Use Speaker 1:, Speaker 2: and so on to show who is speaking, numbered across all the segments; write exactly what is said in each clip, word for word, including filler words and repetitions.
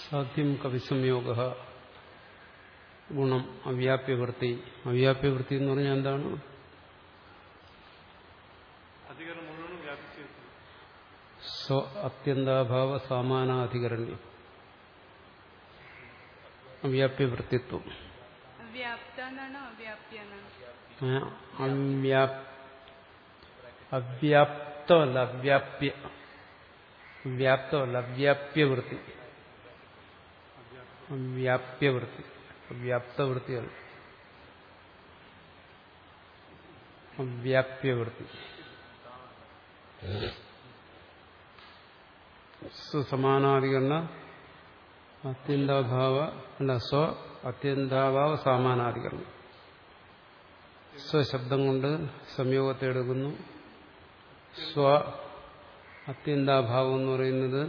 Speaker 1: സാധ്യം കവിസംയോഗ ഗുണം അവ്യാപ്യവൃത്തി. അവ്യാപ്യവൃത്തി എന്ന് പറഞ്ഞാൽ എന്താണ്? സ്വ അത്യന്താഭാവ സാമാനാധികരണ്യം. അവ്യാപ്യവൃത്തിത്വം. അവ്യാപ്തമല്ല അവ്യാപ്യ വ്യാപ്തമല്ല അവ്യാപ്യവൃത്തി. വ്യാപ്യവൃത്തി വ്യാപ്തവൃത്തിയല്ല അവ്യാപ്യവൃത്തി. സ്വസമാനാധികരണ അത്യന്താഭാവ അല്ല സ്വ അത്യന്താഭാവ സാമാനാധികരണം. സ്വശബ്ദം കൊണ്ട് സംയോഗത്തെ എടുക്കുന്നു. സ്വ അത്യന്താഭാവം എന്ന് പറയുന്നത്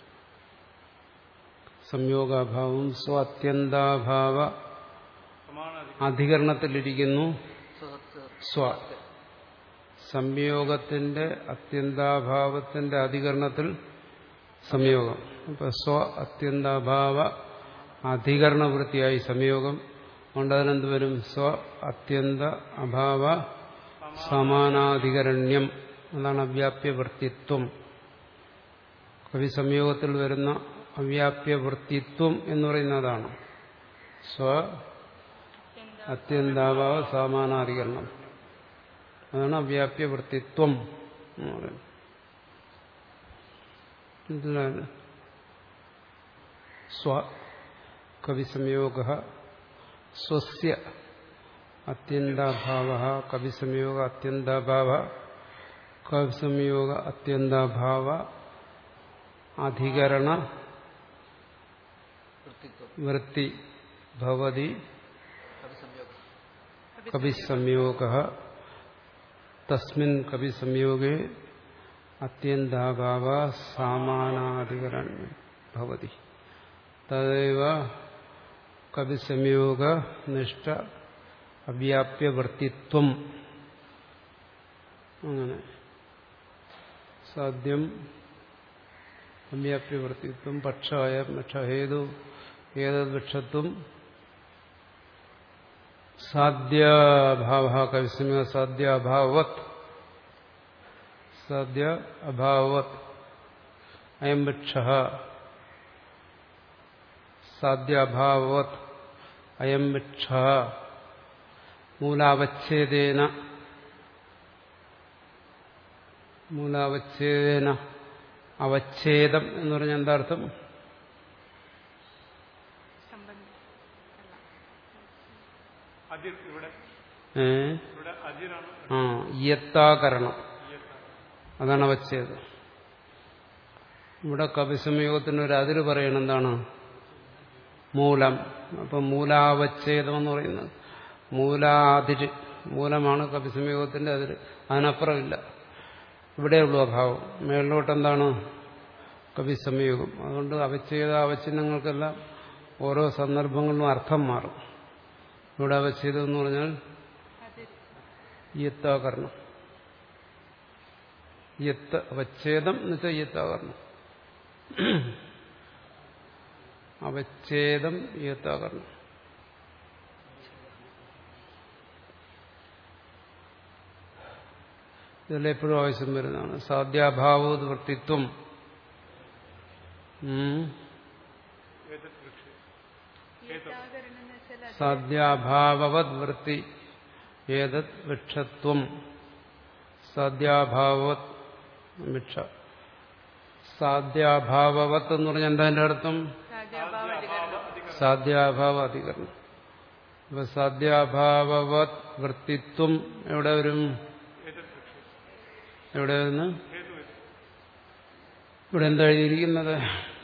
Speaker 1: സംയോഗാഭാവം. സ്വ അത്യന്താഭാവ അധികരണത്തിലിരിക്കുന്നു സ്വ. സംയോഗത്തിന്റെ അത്യന്താഭാവത്തിന്റെ അധികരണത്തിൽ സംയോഗം. ഇപ്പൊ സ്വ അത്യന്താഭാവ അധികരണവൃത്തിയായി സംയോഗം കൊണ്ടതിനെന്ത് വരും? സ്വ അത്യന്ത അഭാവ സമാനാധികരണ്യം. അതാണ് അവ്യാപ്യവൃത്തിത്വം. കവി സംയോഗത്തിൽ വരുന്ന അവ്യാപ്യവൃത്തിത്വം എന്ന് പറയുന്നതാണ് സ്വ അത്യന്താഭാവ സമാനാധികരണം. അതാണ് അവ്യാപ്യവൃത്തിത്വം എന്ന് പറയുന്നത്. ഇതിലാണ് സ്വ കവിസംയോഗ സ്വസ്യ അത്യന്താഭാവ കവിസംയോഗ അത്യന്താഭാവ കവിസംയോഗ അത്യന്താഭാവ അധികരണ വൃത്തി ഭവതി കവിസംയോഗ. തസ്മിൻ കവിസംയോഗേ അത്യന്താഭാവ സാമാനാധികരണം ഭവതി. തദൈവ കവിസംയോഗ നിഷ്ഠ അവ്യാപ്യവൃത്തിത്വം. അങ്ങനെ സാധ്യം അവ്യാപ്യവൃത്തിത്വം. പക്ഷായ പക്ഷഹേതു ഏതദ്വൃക്ഷത്വം സാധ്യാഭാവ കവിസംയോഗ സാധ്യാഭാവത് സാധ്യ അഭാവത് അയം വൃക്ഷഃ സാധ്യാഭാവത് അയം വൃക്ഷഃ മൂലാവച്ഛേദേന മൂലാവച്ഛേദേന. അവച്ഛേദം എന്ന് പറഞ്ഞാൽ എന്താർത്ഥം? ഏ ആ യത്താകരണം. അതാണ് അവച്ഛേദം. ഇവിടെ കവിസംയോഗത്തിന് ഒരു അതിര് പറയണം. എന്താണ്? മൂലം. അപ്പം മൂലാവച്ഛേദം എന്ന് പറയുന്നത് മൂലാതിര്. മൂലമാണ് കവിസംയോഗത്തിന്റെ അതിര്. അതിനപ്പുറമില്ല. ഇവിടെയുള്ളൂ അഭാവം. മേളിലോട്ട് എന്താണ്? കവിസംയോഗം. അതുകൊണ്ട് അവച്ഛേദ അവച്ഛിന്നങ്ങൾക്കെല്ലാം ഓരോ സന്ദർഭങ്ങളിലും അർത്ഥം മാറും. ഇവിടെ അവച്ഛേദം എന്ന് പറഞ്ഞാൽ യത്താകരണം. യത്ത് അവച്ഛേദം എന്ന് വെച്ചാൽ യത്താകരണം. അവച്ഛേദം യത്താകരണം. ഇതെല്ലാം എപ്പോഴും ആവശ്യം വരുന്നതാണ്. സാധ്യാഭാവോത് വൃത്തിത്വം. സാധ്യാഭാവവത് വൃത്തി ഏതത് വൃക്ഷത്വം. സാധ്യാഭാവവത് വൃക്ഷ. സാധ്യാഭാവവത് എന്ന് പറഞ്ഞാൽ എന്താ അതിന്റെ അർത്ഥം? സാധ്യാഭാവ അധികരണം. അപ്പൊ സാധ്യാഭാവവത് വൃത്തിത്വം എവിടെ വരും? എവിടെ വരുന്നു? ഇവിടെ എന്താ എഴുതിയിരിക്കുന്നത്?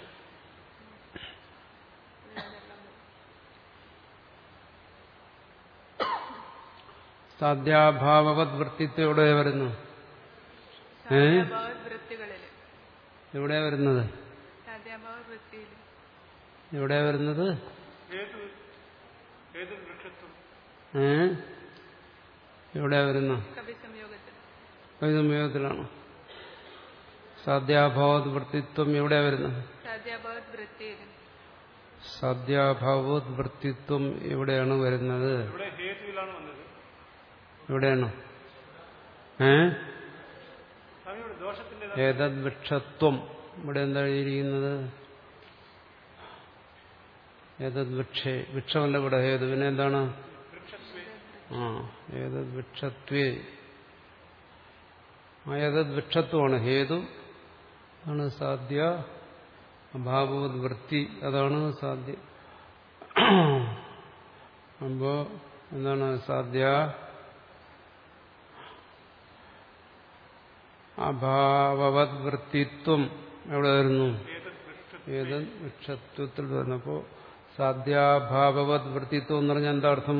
Speaker 1: സാധ്യാഭാവവത് വൃത്തിത്വം എവിടെ വരുന്നു? ഏ എവിടെ വരുന്നത്? എവിടെ വരുന്നത്? ഏ എവിടെ വരുന്നു? കവിസംയോഗത്തിലാണ്. സാധ്യാഭാവത് വൃത്തിത്വം എവിടെ വരുന്നത്? സാധ്യാഭാവോത് വൃത്തിത്വം എവിടെയാണ് വരുന്നത്? എവിടെയാണ്? ഏ ഏതദ് വൃക്ഷത്വം ഇവിടെ എന്താ എഴുതിയിരിക്കുന്നത്? ഏതദ് വൃക്ഷേ, വൃക്ഷമല്ല ഇവിടെ ഹേതു, പിന്നെ എന്താണ്? ആ ഏതദ് വൃക്ഷത്വേ, ആ ഏതദ് വൃക്ഷത്വമാണ് ഹേതു, ആണ് സാധ്യ അഭാവോത് വൃത്തി, അതാണ് സാധ്യ. അപ്പോ എന്താണ് സാധ്യ അഭാവവത് വൃത്തിത്വം എവിടെ വരുന്നു? ഏതദ് വൃക്ഷത്വത്തിൽ വരുന്നപ്പോ സാധ്യാഭാവവത് വൃത്തിത്വം എന്ന് പറഞ്ഞാൽ എന്താ അർത്ഥം?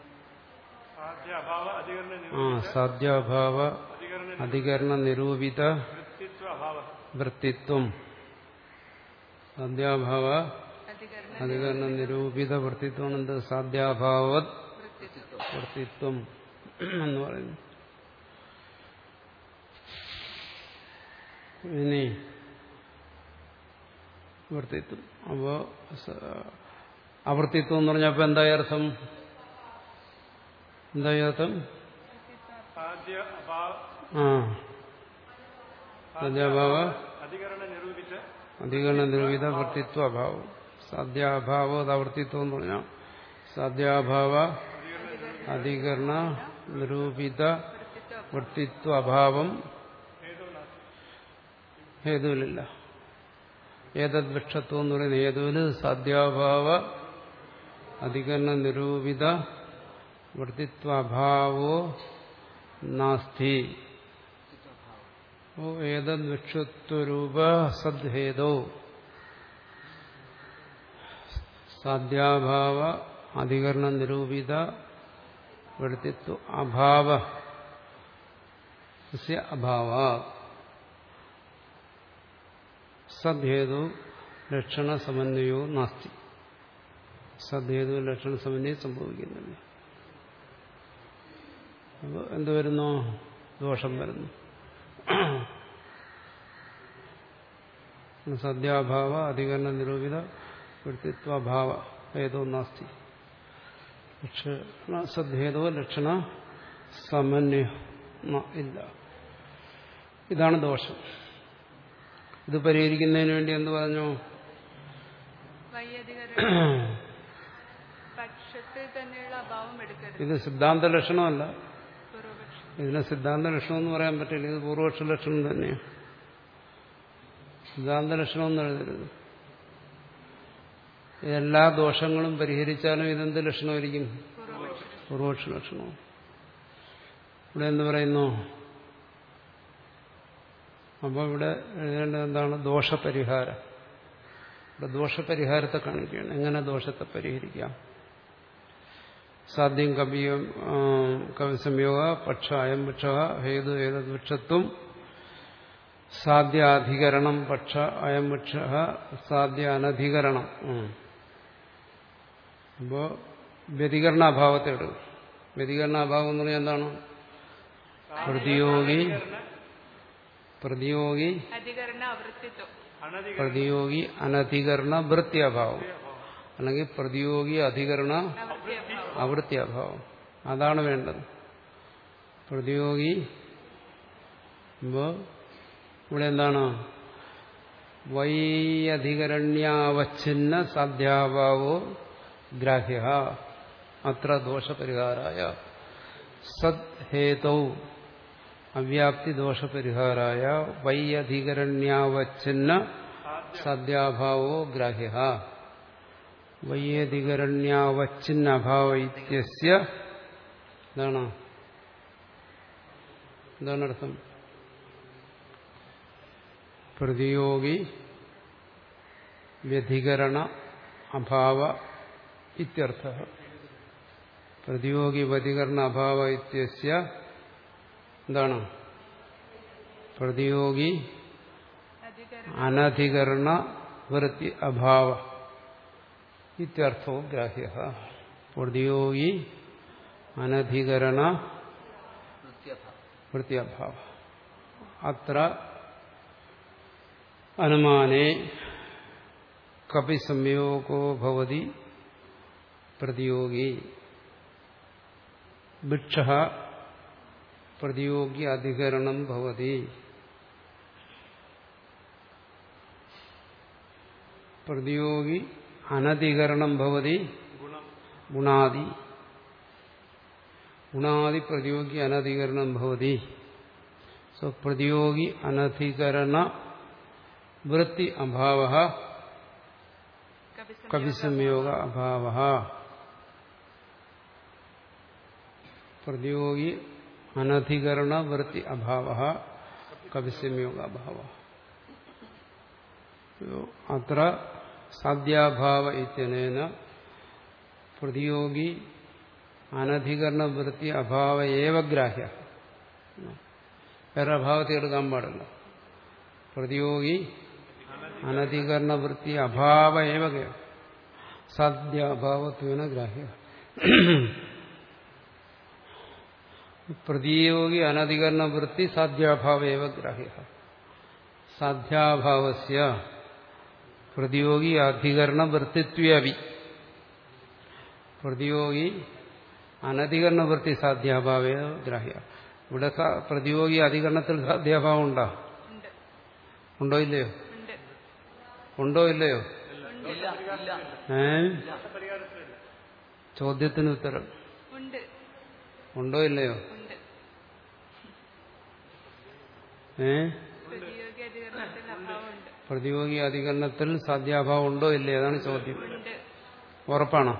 Speaker 1: ആ സാധ്യാഭാവ അധികരണ നിരൂപിത വൃത്തിത്വം, സാധ്യാഭാവ അധികരണ നിരൂപിത വൃത്തിത്വമാണ് എന്ത്? സാധ്യാഭാവത് വൃത്തിത്വം എന്ന് പറയുന്നു. ഇനി വൃത്തിത്വം, അപ്പോ അവൃത്തിത്വം എന്ന് പറഞ്ഞപ്പോ എന്തായ അർത്ഥം? എന്തായ അർത്ഥം? ആ സാധ്യാഭാവ അധികരണ നിരൂപിത വൃത്തിത്വ അഭാവം. സാധ്യാഭാവ അവൃത്തിത്വം എന്ന് പറഞ്ഞാൽ സാധ്യാഭാവ അധികരണ നിരൂപിത വൃത്തിത്വ അഭാവം ഹേതുവിലില്ല. ഏതദ് വൃക്ഷത്വം എന്ന് പറയുന്ന ഹേതുവിന് സാധ്യാഭാവ അധികരണ നിരൂപിത വൃത്തിത്വഭാവോ നാസ്തി. ഓ ഏതദ് വൃക്ഷത്വരൂപ സദ്ഹേതോ സാധ്യാഭാവ അധികരണ നിരൂപിത വൃത്തിത്വ അഭാവ അഭാവ സദ്ഹേതു ലക്ഷണ സമന്വയോ നാസ്തി. സദ്ഹേതു ലക്ഷണ സമന്വയം സംഭവിക്കുന്നില്ല. അപ്പോൾ എന്ത് വരുന്നു? ദോഷം വരുന്നു. സദ്യാഭാവ അധികരണ നിരൂപിത വൃത്തിത്വഭാവ ഹേതോ നാസ്തി. സദ്ഹേതോ ലക്ഷണ സമന്വയ ഇല്ല. ഇതാണ് ദോഷം. ഇത് പരിഹരിക്കുന്നതിന് വേണ്ടി എന്ത് പറഞ്ഞു? ഇത് സിദ്ധാന്ത ലക്ഷണമല്ല. ഇതിനെ സിദ്ധാന്ത ലക്ഷണം എന്ന് പറയാൻ പറ്റില്ല. ഇത് പൂർവപക്ഷ ലക്ഷണം തന്നെയാണ്. സിദ്ധാന്ത ലക്ഷണം എന്ന് എഴുതരുത്. എല്ലാ ദോഷങ്ങളും പരിഹരിച്ചാലും ഇതെന്ത് ലക്ഷണമായിരിക്കും? പൂർവപക്ഷ ലക്ഷണവും. ഇവിടെ എന്ത് പറയുന്നു? അപ്പോൾ ഇവിടെ എഴുതേണ്ടത് എന്താണ്? ദോഷപരിഹാരം. ഇവിടെ ദോഷപരിഹാരത്തെ കാണിക്കുകയാണ്. എങ്ങനെ ദോഷത്തെ പരിഹരിക്കാം? സാധ്യം കവിയം കവിസംയോഗ പക്ഷ അയം വൃക്ഷ ഹേതു ഏതദ് വൃക്ഷത്വം സാധ്യാധികരണം പക്ഷ അയം വൃക്ഷ സാധ്യ അനധികരണം. അപ്പോ വ്യതികരണാഭാവത്തെ എടുക്കും. വ്യതികരണാഭാവം എന്ന് പറഞ്ഞാൽ എന്താണ്? പ്രതിയോഗി പ്രതിയോഗി പ്രതിയോഗി അനധികരണ വൃത്ത്യഭാവം, അല്ലെങ്കിൽ പ്രതിയോഗി അധികരണ അവൃത്ത്യഭാവം. അതാണ് വേണ്ടത്. പ്രതിയോഗി ഇവിടെ എന്താണ്? വൈ അധികരണ്യാവച്ഛിന്ന സാധ്യാഭാവോ ഗ്രാഹ്യ അത്ര ദോഷപരിഹാരായ സദ്ഹേതൗ അവ്യാപ്തി ദോഷപരിഹാരായ വൈ അധികരണ്യാവച്ഛിന്ന സാധ്യാഭാവോ ഗ്രാഹ്യ. വൈ അധികരണ്യാവച്ഛിന്ന അഭാവ ഇത്യസ്യ എന്താണ്? എന്താണ് അർത്ഥം? പ്രതിയോഗി വ്യധികരണ അഭാവ ഇത്യർത്ഥഃ. പ്രതിയോഗി വ്യധികരണ അഭാവ ഇത്യസ്യ എന്താണ്? പ്രതിയോഗി അനധികരണ വൃത്തി അഭാവ ഇത്യർത്ഥോ ഗ്രാഹ്യ. പ്രതിയോഗി അനധികരണ വൃത്യഭാവ അത്ര അനുമാനേ കപി സംയോഗോ ഭവതി പ്രതിയോഗി ഭിക്ഷ പ്രതിയോഗി അധികരണം ഭവതി പ്രതിയോഗി അനധികരണം ഭവതി ഗുണാദി ഗുണാദി പ്രതിയോഗി അനധികരണം ഭവതി സോ പ്രതിയോഗി അനധികരണ വൃത്തി അഭാവ കവിസംയോഗ അഭാവ പ്രതിയോഗി അനധികരണ വൃത്തി അഭാവ കവിസംയോഗ അഭാവ അത്ര സാധ്യാഭാവ ഇത്യനേന പ്രതിയോഗി അനധികരണ വൃത്തി അഭാവ ഏവ ഗ്രാഹ്യ. വേറെ അഭാവത്തെ എടുക്കാൻ പാടില്ല. പ്രതിയോഗി അനധികരണ വൃത്തി അഭാവ ഏവ സാധ്യാഭാവത്വേന ഗ്രാഹ്യ. പ്രതിയോഗി അനധികരണ വൃത്തി സാധ്യാഭാവ ഏവ ഗ്രാഹ്യ. സാധ്യാഭാവസ്യ പ്രതിയോഗി അധികരണ വൃത്തിത്വപി പ്രതിയോഗി അനധികരണ വൃത്തി സാധ്യാഭാവേ ഗ്രാഹ്യ. ഇവിടെ പ്രതിയോഗി അധികരണത്തിൽ സാധ്യാഭാവം ഉണ്ടോ? ഉണ്ടോ ഇല്ലയോ? ഉണ്ടോ ഇല്ലയോ? ഏ ചോദ്യത്തിന് ഉത്തരം ഉണ്ടോ ഇല്ലയോ? ഏ പ്രതിയോഗി അധികരണത്തിൽ സാധ്യാഭാവം ഉണ്ടോ ഇല്ലേ? അതാണ് ചോദ്യം. ഉറപ്പാണോ?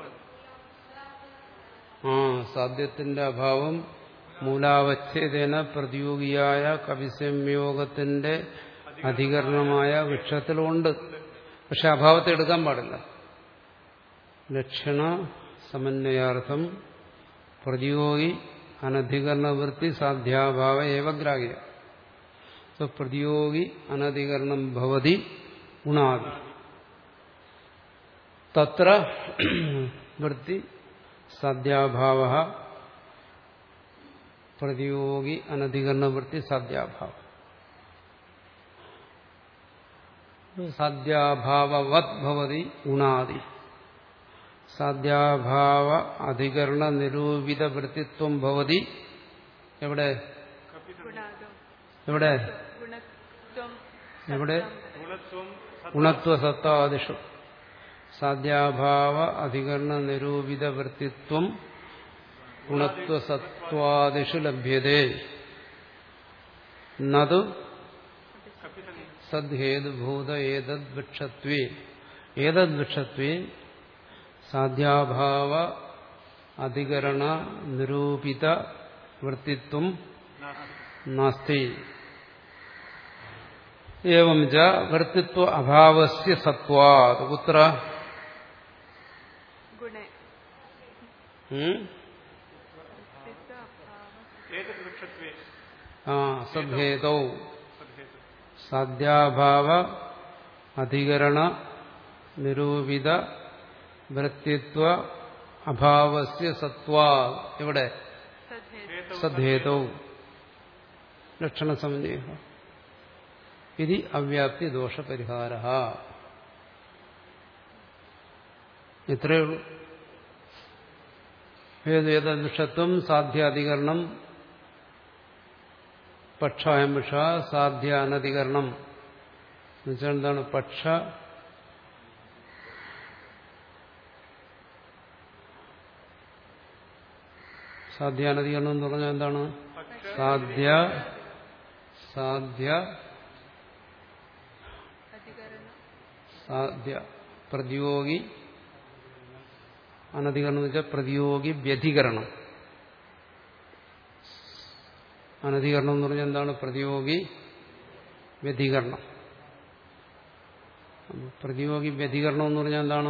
Speaker 1: ആ സാധ്യത്തിന്റെ അഭാവം മൂലാവച്ഛേദേന പ്രതിയോഗിയായ കവിസംയോഗത്തിന്റെ അധികരണമായ വൃക്ഷത്തിലുണ്ട്. പക്ഷെ അഭാവത്തെ എടുക്കാൻ പാടില്ല. ലക്ഷണ സമന്വയാർത്ഥം പ്രതിയോഗി അനധികരണ വൃത്തി സാധ്യാഭാവ ഏവ ഗ്രാഹ്യ. പ്രതിയോഗി അനധികരണം ഭവതി ഗുണാദി തത്ര വൃത്തി സാധ്യാഭാവ പ്രതിയോഗി അനധികരണ വൃത്തി സാധ്യാഭാവ സാധ്യാഭാവവത് ഭവതി ഗുണാദി സാധ്യാഭാവ അധികരണ നിരൂപിത വൃത്തിത്വം ഭവതി. എവിടെ എവിടെ എവിടെ ഗുണത്വസത്താദിഷു സാധ്യാഭാവ അധികരണ നിരൂപിത വൃത്തിത്വം ഗുണത്വസത്വാദിഷു ലഭ്യതേ നതു സദ്ഹേതുഭൂത ഏതദ്വൃക്ഷത്വേ ഏതദ്വൃക്ഷത്വേ സാധ്യാഭാവ അധികരണ നിരൂപിത വൃത്തിത്വം നാസ്തി. ഏവം ച വൃത്തിത്വ അഭാവസ്യ സത്വാത് കുത്ര സദ്ഹേതൗ സാധ്യാഭാവ അധികരണ നിരൂപിത വൃത്തിത്വ അഭാവസ്യ സത്വാത് എവിടെ സദ്ഹേതൗ ലക്ഷണസമന്വയ ഇതി അവ്യാപ്തി ദോഷപരിഹാര. ഇത്രയേ ഉള്ളൂ. ഏതേതദ്വിഷത്വം സാധ്യാധികരണം പക്ഷായം വിഷ സാധ്യ അനധികരണം എന്നുവെച്ചാൽ എന്താണ്? പക്ഷ സാധ്യാനധികരണം എന്ന് പറഞ്ഞാൽ എന്താണ്? സാധ്യ സാധ്യ സാധ്യ പ്രതിയോഗി അനധികരണം എന്ന് വെച്ചാൽ പ്രതിയോഗി വ്യധികരണം. അനധികരണം എന്ന് പറഞ്ഞാൽ എന്താണ്? പ്രതിയോഗി വ്യധികരണം. പ്രതിയോഗി വ്യധികരണം എന്ന് പറഞ്ഞാൽ എന്താണ്?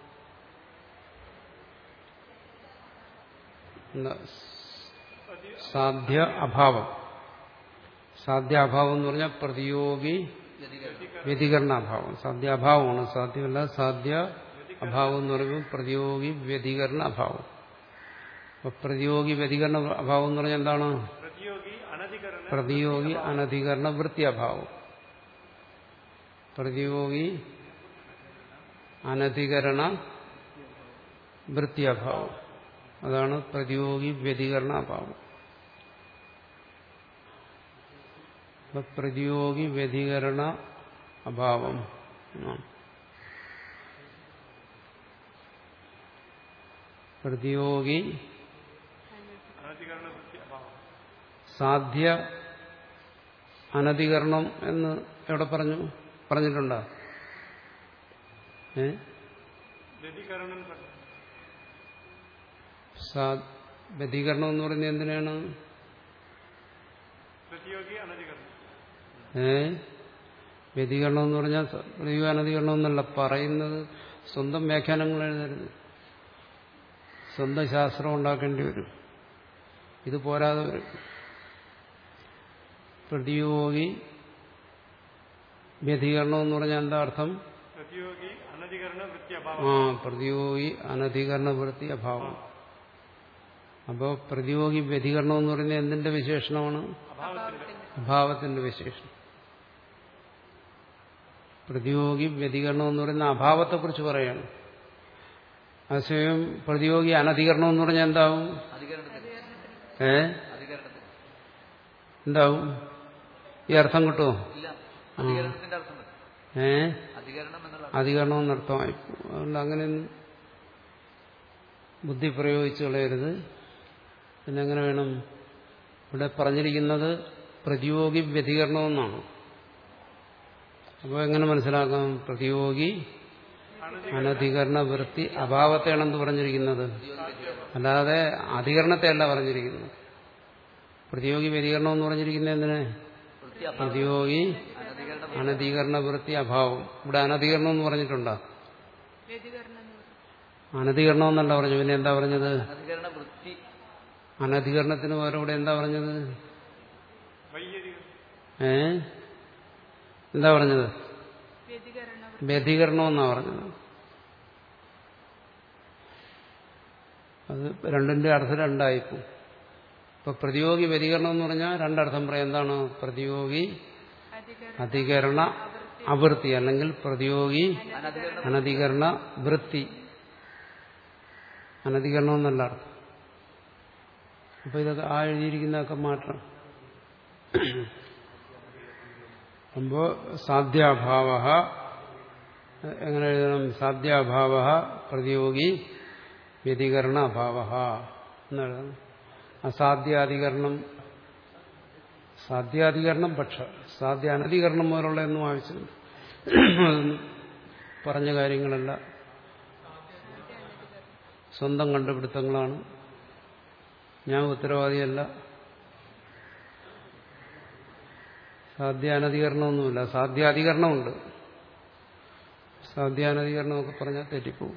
Speaker 1: സാധ്യ അഭാവം. സാധ്യ അഭാവം എന്ന് പറഞ്ഞാൽ പ്രതിയോഗി വ്യതികരണാഭാവം. സാധ്യാഭാവമാണ്, സാധ്യമല്ല. സാധ്യ അഭാവം എന്ന് പറയുമ്പോൾ പ്രതിയോഗി വ്യതികരണ അഭാവം. അപ്പൊ പ്രതിയോഗി വ്യതികരണ അഭാവം എന്ന് പറഞ്ഞാൽ എന്താണ്? പ്രതിയോഗി അനധികരണ വൃത്തി അഭാവം. പ്രതിയോഗി അനധികരണ വൃത്തിയഭാവം. അതാണ് പ്രതിയോഗി വ്യതികരണാഭാവം. പ്രതിയോഗി വ്യതികരണ അഭാവം. പ്രതിയോഗി സാധ്യ അനധികരണം എന്ന് എവിടെ പറഞ്ഞു പറഞ്ഞിട്ടുണ്ടോ? ഏ വ്യതികരണം എന്ന് പറയുന്നത് എന്തിനാണ്? ഏ വ്യതികരണം എന്ന് പറഞ്ഞാൽ പ്രതിയോഗി അനധികരണം എന്നല്ല പറയുന്നത്. സ്വന്തം വ്യാഖ്യാനങ്ങൾ എഴുതരുത്, സ്വന്തം ശാസ്ത്രം ഉണ്ടാക്കേണ്ടി വരും. ഇത് പോരാതെ വരും. പ്രതിയോഗി വ്യതികരണം എന്ന് പറഞ്ഞാൽ എന്താ അർത്ഥം? ആ പ്രതിയോഗി അനധികരണ വൃത്തി അഭാവം. അപ്പോ പ്രതിയോഗി വ്യതികരണം എന്ന് പറയുന്നത് എന്തിന്റെ വിശേഷണമാണ്? അഭാവത്തിന്റെ വിശേഷണം. പ്രതിയോഗി വ്യതികരണം എന്ന് പറയുന്ന അഭാവത്തെക്കുറിച്ച് പറയാണ്. അതേസമയം പ്രതിയോഗി അനധികരണം എന്ന് പറഞ്ഞാൽ എന്താവും? ഏ എന്താവും? ഈ അർത്ഥം കിട്ടുമോ? ഏ അധികരണം എന്നർത്ഥമായി. അതുകൊണ്ട് അങ്ങനെ ബുദ്ധി പ്രയോഗിച്ചു കളയരുത്. പിന്നെ എങ്ങനെ വേണം? ഇവിടെ പറഞ്ഞിരിക്കുന്നത് പ്രതിയോഗി വ്യതികരണം എന്നാണ്. അപ്പോൾ എങ്ങനെ മനസ്സിലാക്കാം? പ്രതിയോഗി അനധികരണ വൃത്തി അഭാവത്തെയാണെന്ന് പറഞ്ഞിരിക്കുന്നത്, അല്ലാതെ അധികരണത്തെയല്ല പറഞ്ഞിരിക്കുന്നത്. പ്രതിയോഗി വ്യതികരണം എന്ന് പറഞ്ഞിരിക്കുന്നത് എന്തിന്? പ്രതിയോഗി അനധികരണ വൃത്തി അഭാവം. ഇവിടെ അനധികരണം എന്ന് പറഞ്ഞിട്ടുണ്ടോ? അനധികരണം എന്നല്ല പറഞ്ഞു. പിന്നെ എന്താ പറഞ്ഞത്? അനധികരണത്തിന് പകരം ഇവിടെ എന്താ പറഞ്ഞത്? ഏ എന്താ പറഞ്ഞത്? വ്യതികരണം എന്നാ പറഞ്ഞത്. അത് രണ്ടിന്റെ അർത്ഥം രണ്ടായിപ്പോ. ഇപ്പൊ പ്രതിയോഗി വ്യതികരണം എന്ന് പറഞ്ഞാൽ രണ്ടർത്ഥം പറയാം. എന്താണ്? പ്രതിയോഗി അധികരണ അവൃത്തി, അല്ലെങ്കിൽ പ്രതിയോഗി അനധികരണ വൃത്തി. അനധികരണം എന്നല്ല അർത്ഥം. അപ്പൊ ഇതൊക്കെ ആ എഴുതിയിരിക്കുന്നതൊക്കെ മാറ്റണം. അപ്പോ സാധ്യാഭാവ എങ്ങനെ എഴുതണം? സാധ്യാഭാവ പ്രതിയോഗി വ്യതികരണ അഭാവ എന്നെഴുതണം. അസാധ്യാധികരണം സാധ്യാധികരണം പക്ഷ സാധ്യ അനധികരണം പോലുള്ള ഒന്നും ആവശ്യമില്ല. അതൊന്നും പറഞ്ഞ കാര്യങ്ങളല്ല, സ്വന്തം കണ്ടുപിടുത്തങ്ങളാണ്. ഞാൻ ഉത്തരവാദിയല്ല. സാധ്യാനധികരണമൊന്നുമില്ല, സാധ്യാധികരണമുണ്ട്. സാധ്യാനധികരണമൊക്കെ പറഞ്ഞാൽ തെറ്റിപ്പോവും.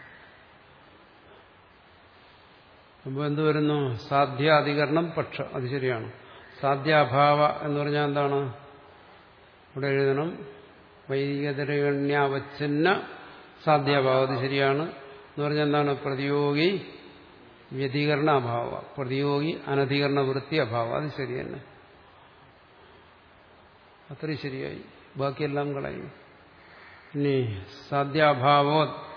Speaker 1: അപ്പോൾ എന്ത് വരുന്നു? സാധ്യാധികരണം പക്ഷ, അത് ശരിയാണ്. സാധ്യാഭാവ എന്ന് പറഞ്ഞാൽ എന്താണ്? ഇവിടെ എഴുതണം വൈദികതരഗണ്യാവച്ഛിന്ന സാധ്യാഭാവം, അത് ശരിയാണ്. എന്ന് പറഞ്ഞാൽ എന്താണ്? പ്രതിയോഗി വ്യതികരണ അഭാവ, പ്രതിയോഗി അനധികരണ വൃത്തി അഭാവം, അത് ശരി തന്നെ. അത്രയും ശരിയായി. ബാക്കിയെല്ലാം കളയും. ഇനി സാധ്യാഭാവോ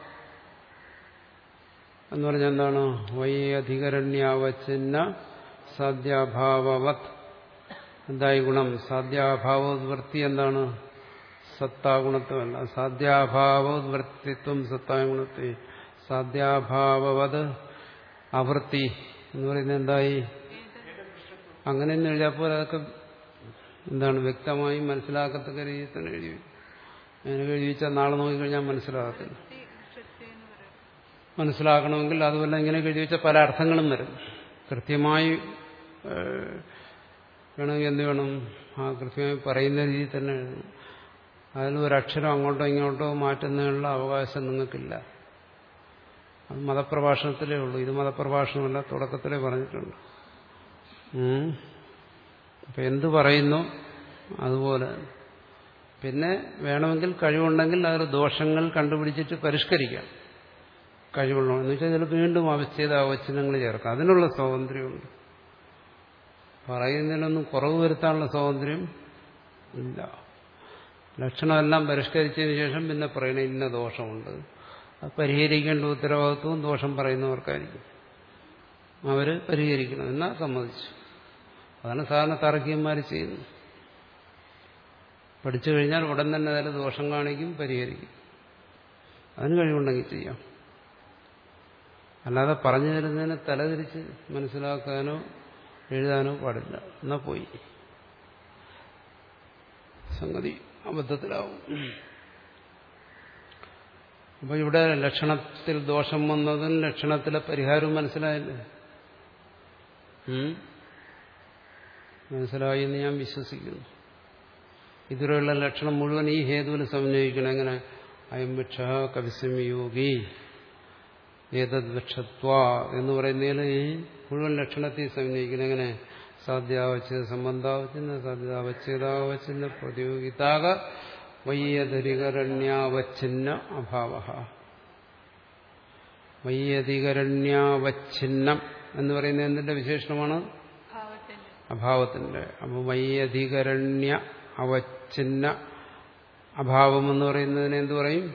Speaker 1: എന്ന് പറഞ്ഞാൽ എന്താണ്? വൈ അധികരണ്യാവച്ഛിന്ന സാധ്യാഭാവവത്. എന്തായി ഗുണം? സാധ്യാഭാവോദ്വൃത്തി എന്താണ്? സത്താഗുണത്വമല്ല. സാധ്യാഭാവോദ്വൃത്തിത്വം സത്തായ ഗുണത്തെ. സാധ്യാഭാവവത് അവൃത്തി എന്ന് പറയുന്നത് എന്തായി? അങ്ങനെ ഒന്ന് എഴുതിയപ്പോൾ അതൊക്കെ എന്താണ് വ്യക്തമായി മനസ്സിലാക്കത്തക്ക രീതിയിൽ തന്നെ എഴുതി. അങ്ങനെ എഴുതി വെച്ചാൽ നാളെ നോക്കിക്കഴിഞ്ഞാൽ മനസ്സിലാകത്തില്ല. മനസ്സിലാക്കണമെങ്കിൽ അതുപോലെ ഇങ്ങനെ എഴുതി വെച്ചാൽ പല അർത്ഥങ്ങളും വരും. കൃത്യമായി വേണമെങ്കിൽ എന്ത് വേണം? ആ കൃത്യമായി പറയുന്ന രീതിയിൽ തന്നെ എഴുതണം. അതിൽ ഒരക്ഷരം അങ്ങോട്ടോ ഇങ്ങോട്ടോ മാറ്റുന്നതിനുള്ള അവകാശം നിങ്ങൾക്കില്ല. അത് മതപ്രഭാഷണത്തിലേ ഉള്ളൂ. ഇത് മതപ്രഭാഷണമല്ല, തുടക്കത്തിലേ പറഞ്ഞിട്ടുണ്ട്. അപ്പം എന്ത് പറയുന്നു അതുപോലെ. പിന്നെ വേണമെങ്കിൽ കഴിവുണ്ടെങ്കിൽ അതിൽ ദോഷങ്ങൾ കണ്ടുപിടിച്ചിട്ട് പരിഷ്കരിക്കാം. കഴിവുള്ളൂ എന്ന് വെച്ചാൽ ഇതിൽ വീണ്ടും അവച്ഛേദ അവച്ഛിന്നങ്ങൾ ചേർക്കാം. അതിനുള്ള സ്വാതന്ത്ര്യമുണ്ട്. പറയുന്നതിനൊന്നും കുറവ് വരുത്താനുള്ള സ്വാതന്ത്ര്യം ഇല്ല. ലക്ഷണമെല്ലാം പരിഷ്കരിച്ചതിന് ശേഷം പിന്നെ പറയണ ഇന്ന ദോഷമുണ്ട്, പരിഹരിക്കേണ്ട ഉത്തരവാദിത്വവും ദോഷം പറയുന്നവർക്കായിരിക്കും. അവർ പരിഹരിക്കണം എന്നാൽ സമ്മതിച്ചു. അതാണ് സാധാരണ താർക്കികന്മാർ ചെയ്യുന്നത്. പഠിച്ചു കഴിഞ്ഞാൽ ഉടൻ തന്നെ അതിൽ ദോഷം കാണിക്കും, പരിഹരിക്കും. അതിന് കഴിവുണ്ടെങ്കിൽ ചെയ്യാം. അല്ലാതെ പറഞ്ഞു തരുന്നതിനെ തലതിരിച്ച് മനസ്സിലാക്കാനോ എഴുതാനോ പാടില്ല. എന്നാ പോയി സംഗതി അബദ്ധത്തിലാവും. അപ്പൊ ഇവിടെ ലക്ഷണത്തിൽ ദോഷം വന്നതും ലക്ഷണത്തിലെ പരിഹാരവും മനസ്സിലായില്ലേ? മനസ്സിലായി എന്ന് ഞാൻ വിശ്വസിക്കുന്നു. ഇതുവരെയുള്ള ലക്ഷണം മുഴുവൻ ഈ ഹേതുവിന് സമന്വയിക്കണം. എങ്ങനെ? അയം വൃക്ഷ കവിസംയോഗി ഏതദ് വൃക്ഷത്വ എന്ന് പറയുന്നതിൽ ഈ മുഴുവൻ ലക്ഷണത്തിൽ സമന്വയിക്കണം. എങ്ങനെ? സാധ്യാവച്ഛേദ സംബന്ധാവച്ഛിന്ന സാധ്യതാവച്ഛേദാവച്ഛിന്ന പ്രതിയോഗിതാക വയ്യധികരണ്യാവച്ഛിന്ന അഭാവ. വയ്യധികരണ്യാവച്ഛിന്നം എന്ന് പറയുന്നത് എന്തിന്റെ വിശേഷണമാണ്? അഭാവത്തിന്റെ. അപ്പൊ വയ്യധികരണ്യ അവച്ഛിന്ന അഭാവം എന്ന് പറയുന്നതിന് എന്തു പറയും?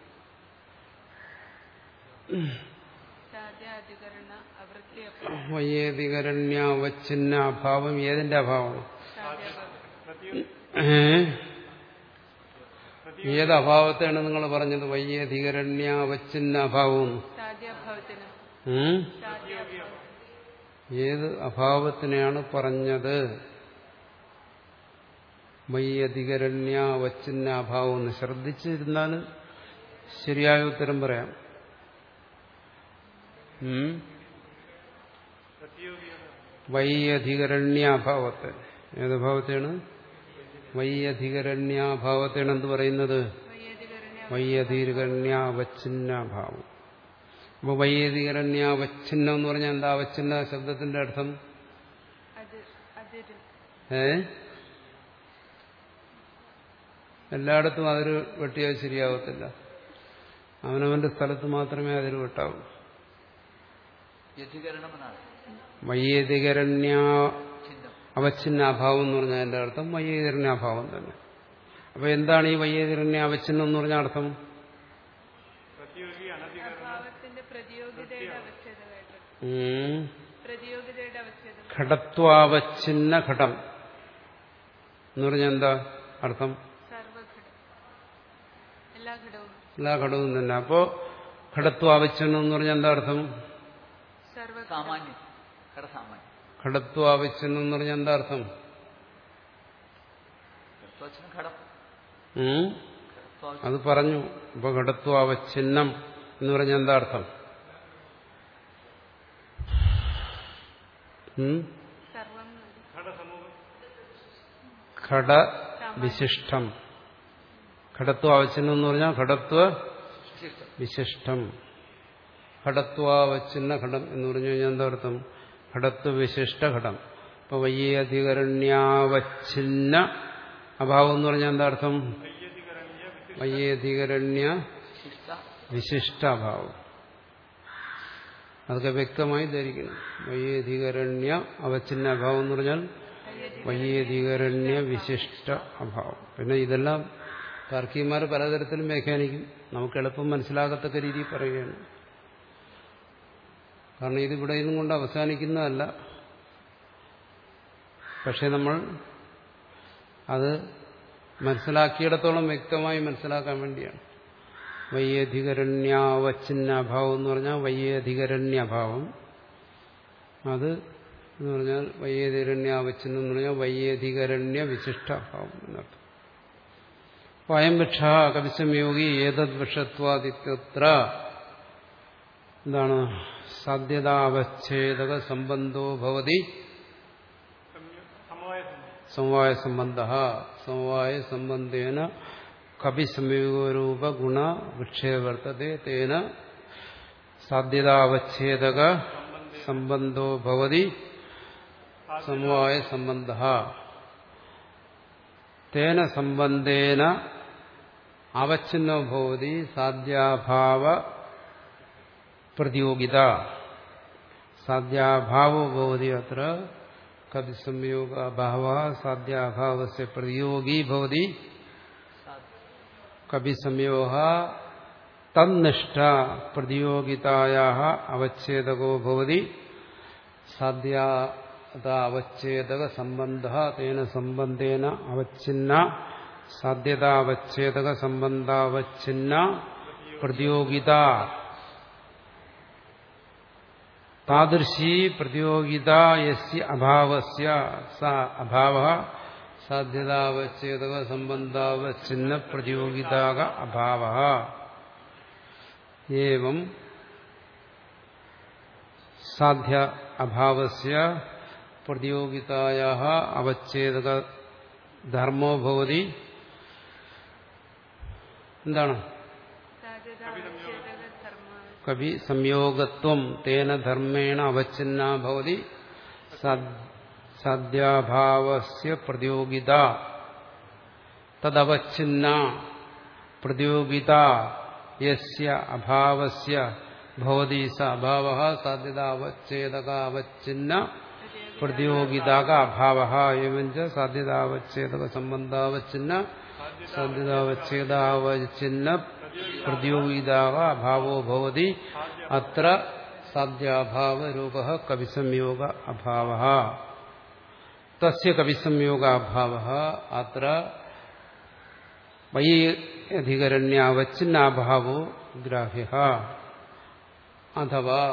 Speaker 1: വയ്യധികരണ്യാവച്ഛിന്ന അഭാവം ഏതിന്റെ അഭാവമാണ്? ഏത് അഭാവത്തെയാണ് നിങ്ങൾ പറഞ്ഞത്? വയ്യധികരണ്യാവച്ഛിന്ന അഭാവം. ഏത് അഭാവത്തിനെയാണ് പറഞ്ഞത്? വയ്യധികരണ്യാവച്ഛിന്ന അഭാവം. എന്ന് ശ്രദ്ധിച്ചിരുന്നാൽ ശരിയായ ഉത്തരം പറയാം. വയ്യധികരണ്യാഭാവത്തെ. ഏതഭാവത്തെയാണ്? വയ്യധികരണ്യാഭാവത്തെയാണ് എന്ത് പറയുന്നത്? വയ്യധികരണ്യാവച്ഛിന്നാഭാവം. അപ്പൊ വയ്യധികരണ്യാവച്ഛിന്നം എന്ന് പറഞ്ഞാൽ എന്താ? അവച്ഛിന്ന ശബ്ദത്തിന്റെ അർത്ഥം ഏ എല്ലായിടത്തും അതിര് വെട്ടിയാൽ ശരിയാവത്തില്ല. അവനവന്റെ സ്ഥലത്ത് മാത്രമേ അതിര് വെട്ടാവൂ. വയ്യധികരണ്യ അവച്ഛിന്നാഭാവം എന്ന് പറഞ്ഞാൽ എന്റെ അർത്ഥം വയ്യധികരണ്യാഭാവം തന്നെ. അപ്പൊ എന്താണ് ഈ വയ്യധികരണ്യ അവച്ഛിന്നം എന്ന് പറഞ്ഞ അർത്ഥം? ഘടത്വാവച്ഛിന്ന ഘടം എന്ന് പറഞ്ഞാൽ എന്താ അർത്ഥം? എല്ലാ ഘടവും തന്നെ. അപ്പോ ഘടത്വാവച്ഛിന്നം എന്ന് പറഞ്ഞാൽ എന്താ അർത്ഥം? ഘടത്വാവച്ഛിന്നം എന്ന് പറഞ്ഞാൽ എന്താ അർത്ഥം? അത് പറഞ്ഞു. അപ്പൊ ഘടത്വാവച്ഛിന്നം എന്ന് പറഞ്ഞാൽ എന്താ അർത്ഥം? ഘട വിശിഷ്ടം. ഘടത്വാവച്ഛിന്നം എന്ന് പറഞ്ഞാൽ ഘടത്വ വിശിഷ്ടം. ഘടത്വാവച്ഛിന്ന ഘടം എന്ന് പറഞ്ഞു കഴിഞ്ഞാൽ എന്താ അർത്ഥം? ഘടത്വ വിശിഷ്ട ഘടം. ഇപ്പൊ വയ്യധികരണ്യാവച്ഛിന്ന അഭാവം എന്ന് പറഞ്ഞാൽ എന്താ അർത്ഥം? വയ്യധികരണ്യ വിശിഷ്ട അഭാവം. അതൊക്കെ വ്യക്തമായി ധരിക്കണം. വയ്യധികരണ്യ അവച്ഛിന്ന അഭാവം എന്ന് പറഞ്ഞാൽ വയ്യധികരണ്യ വിശിഷ്ട അഭാവം. പിന്നെ ഇതെല്ലാം താർക്കികന്മാർ പലതരത്തിലും വ്യാഖ്യാനിക്കും. നമുക്ക് എളുപ്പം മനസ്സിലാകത്തക്ക രീതിയിൽ പറയുകയാണ്. കാരണം ഇതിവിടെ നിന്നും കൊണ്ട് അവസാനിക്കുന്നതല്ല. പക്ഷെ നമ്മൾ അത് മനസ്സിലാക്കിയിടത്തോളം വ്യക്തമായി മനസ്സിലാക്കാൻ വേണ്ടിയാണ്. വയ്യധികരണ്യാവച്ഛിന്നാഭാവം എന്ന് പറഞ്ഞാൽ വയ്യധികരണ്യഭാവം. അത് എന്ന് പറഞ്ഞാൽ വയ്യധികരണ്യാവച്ഛിന്നം എന്ന് പറഞ്ഞാൽ വയ്യധികരണ്യ വിശിഷ്ടാഭാവം എന്നർത്ഥം. അയം വൃക്ഷ കവിസംയോഗി ഏതദ് വൃക്ഷത്വാദിത്യത്ര എന്താണ്? സാധ്യതാവച്ഛേദക സംബന്ധോ ഭവതി സമവായ സംബന്ധ. സമവായ സംബന്ധേന കവിസംയോഗരൂപ ഗുണ വിക്ഷേപവർത്തതേ തേന സാധ്യതാവച്ഛേദക സംബന്ധോ ഭവതി സമവായ സംബന്ധ. തേന സംബന്ധേന അവച്ഛിന്നോ ഭവതി സാധ്യാഭാവ പ്രതിയോഗിത. സാധ്യാഭാവോ ഭവതി അത്ര കവിസംയോഗ അഭാവ സാധ്യാഭാവസ്യ പ്രതിയോഗി ഭവതി. കവിസംയോഗ തന്നിഷ്ഠ പ്രതിയോഗിതായാഹ അവച്ഛേദകോ ഭവതി സാധ്യത അവച്ഛേദക സംബന്ധ തേന സംബന്ധേന അവച്ഛിന്ന സാധ്യത അവച്ഛേദക സംബന്ധാവച്ഛിന്ന പ്രതിയോഗിത താദൃശീ പ്രതിയോഗിത യസ്യ അഭാവസ്യ സ അഭാവഃ സാധ്യതാവച്ഛേദക സംബന്ധാവച്ഛിന്ന പ്രതിയോഗിതാക അഭാവഃ ഏവം സാധ്യ അഭാവസ്യ പ്രതിയോഗിതായാഹ അവച്ഛേദക ധർമ്മോ ഭവതി. എന്താണ് കവി സംയോഗത്വം തേന ധർമ്മേണ അവച്ഛിന്ന ഭവതി സാധ്യാഭാവസ്യ പ്രതിയോഗിത തദവച്ഛിന്ന പ്രതിയോഗിത യസ്യ അഭാവസ്യ ഭവതി സ അഭാവഃ സാധ്യത അവച്ഛേദക അവച്ഛിന്ന പ്രതിയോഗിതാക അഭാവഃ എവഞ്ച സാധ്യതാവച്ഛേദക സംബന്ധാവച്ഛിന്ന സാധ്യതാവച്ഛേദാവച്ഛിന്ന പ്രതിയോഗിതാക അഭാവോ ഭവതി. അത്ര സാധ്യാഭാവരൂപഃ കവിസംയോഗ അഭാവഃ. തസ്യ കവിസംയോഗ അഭാവഃ അത്ര വൈയധികരണ്യാവച്ഛിന്നാഭാവോ ഗ്രാഹ്യഃ. അഥവാ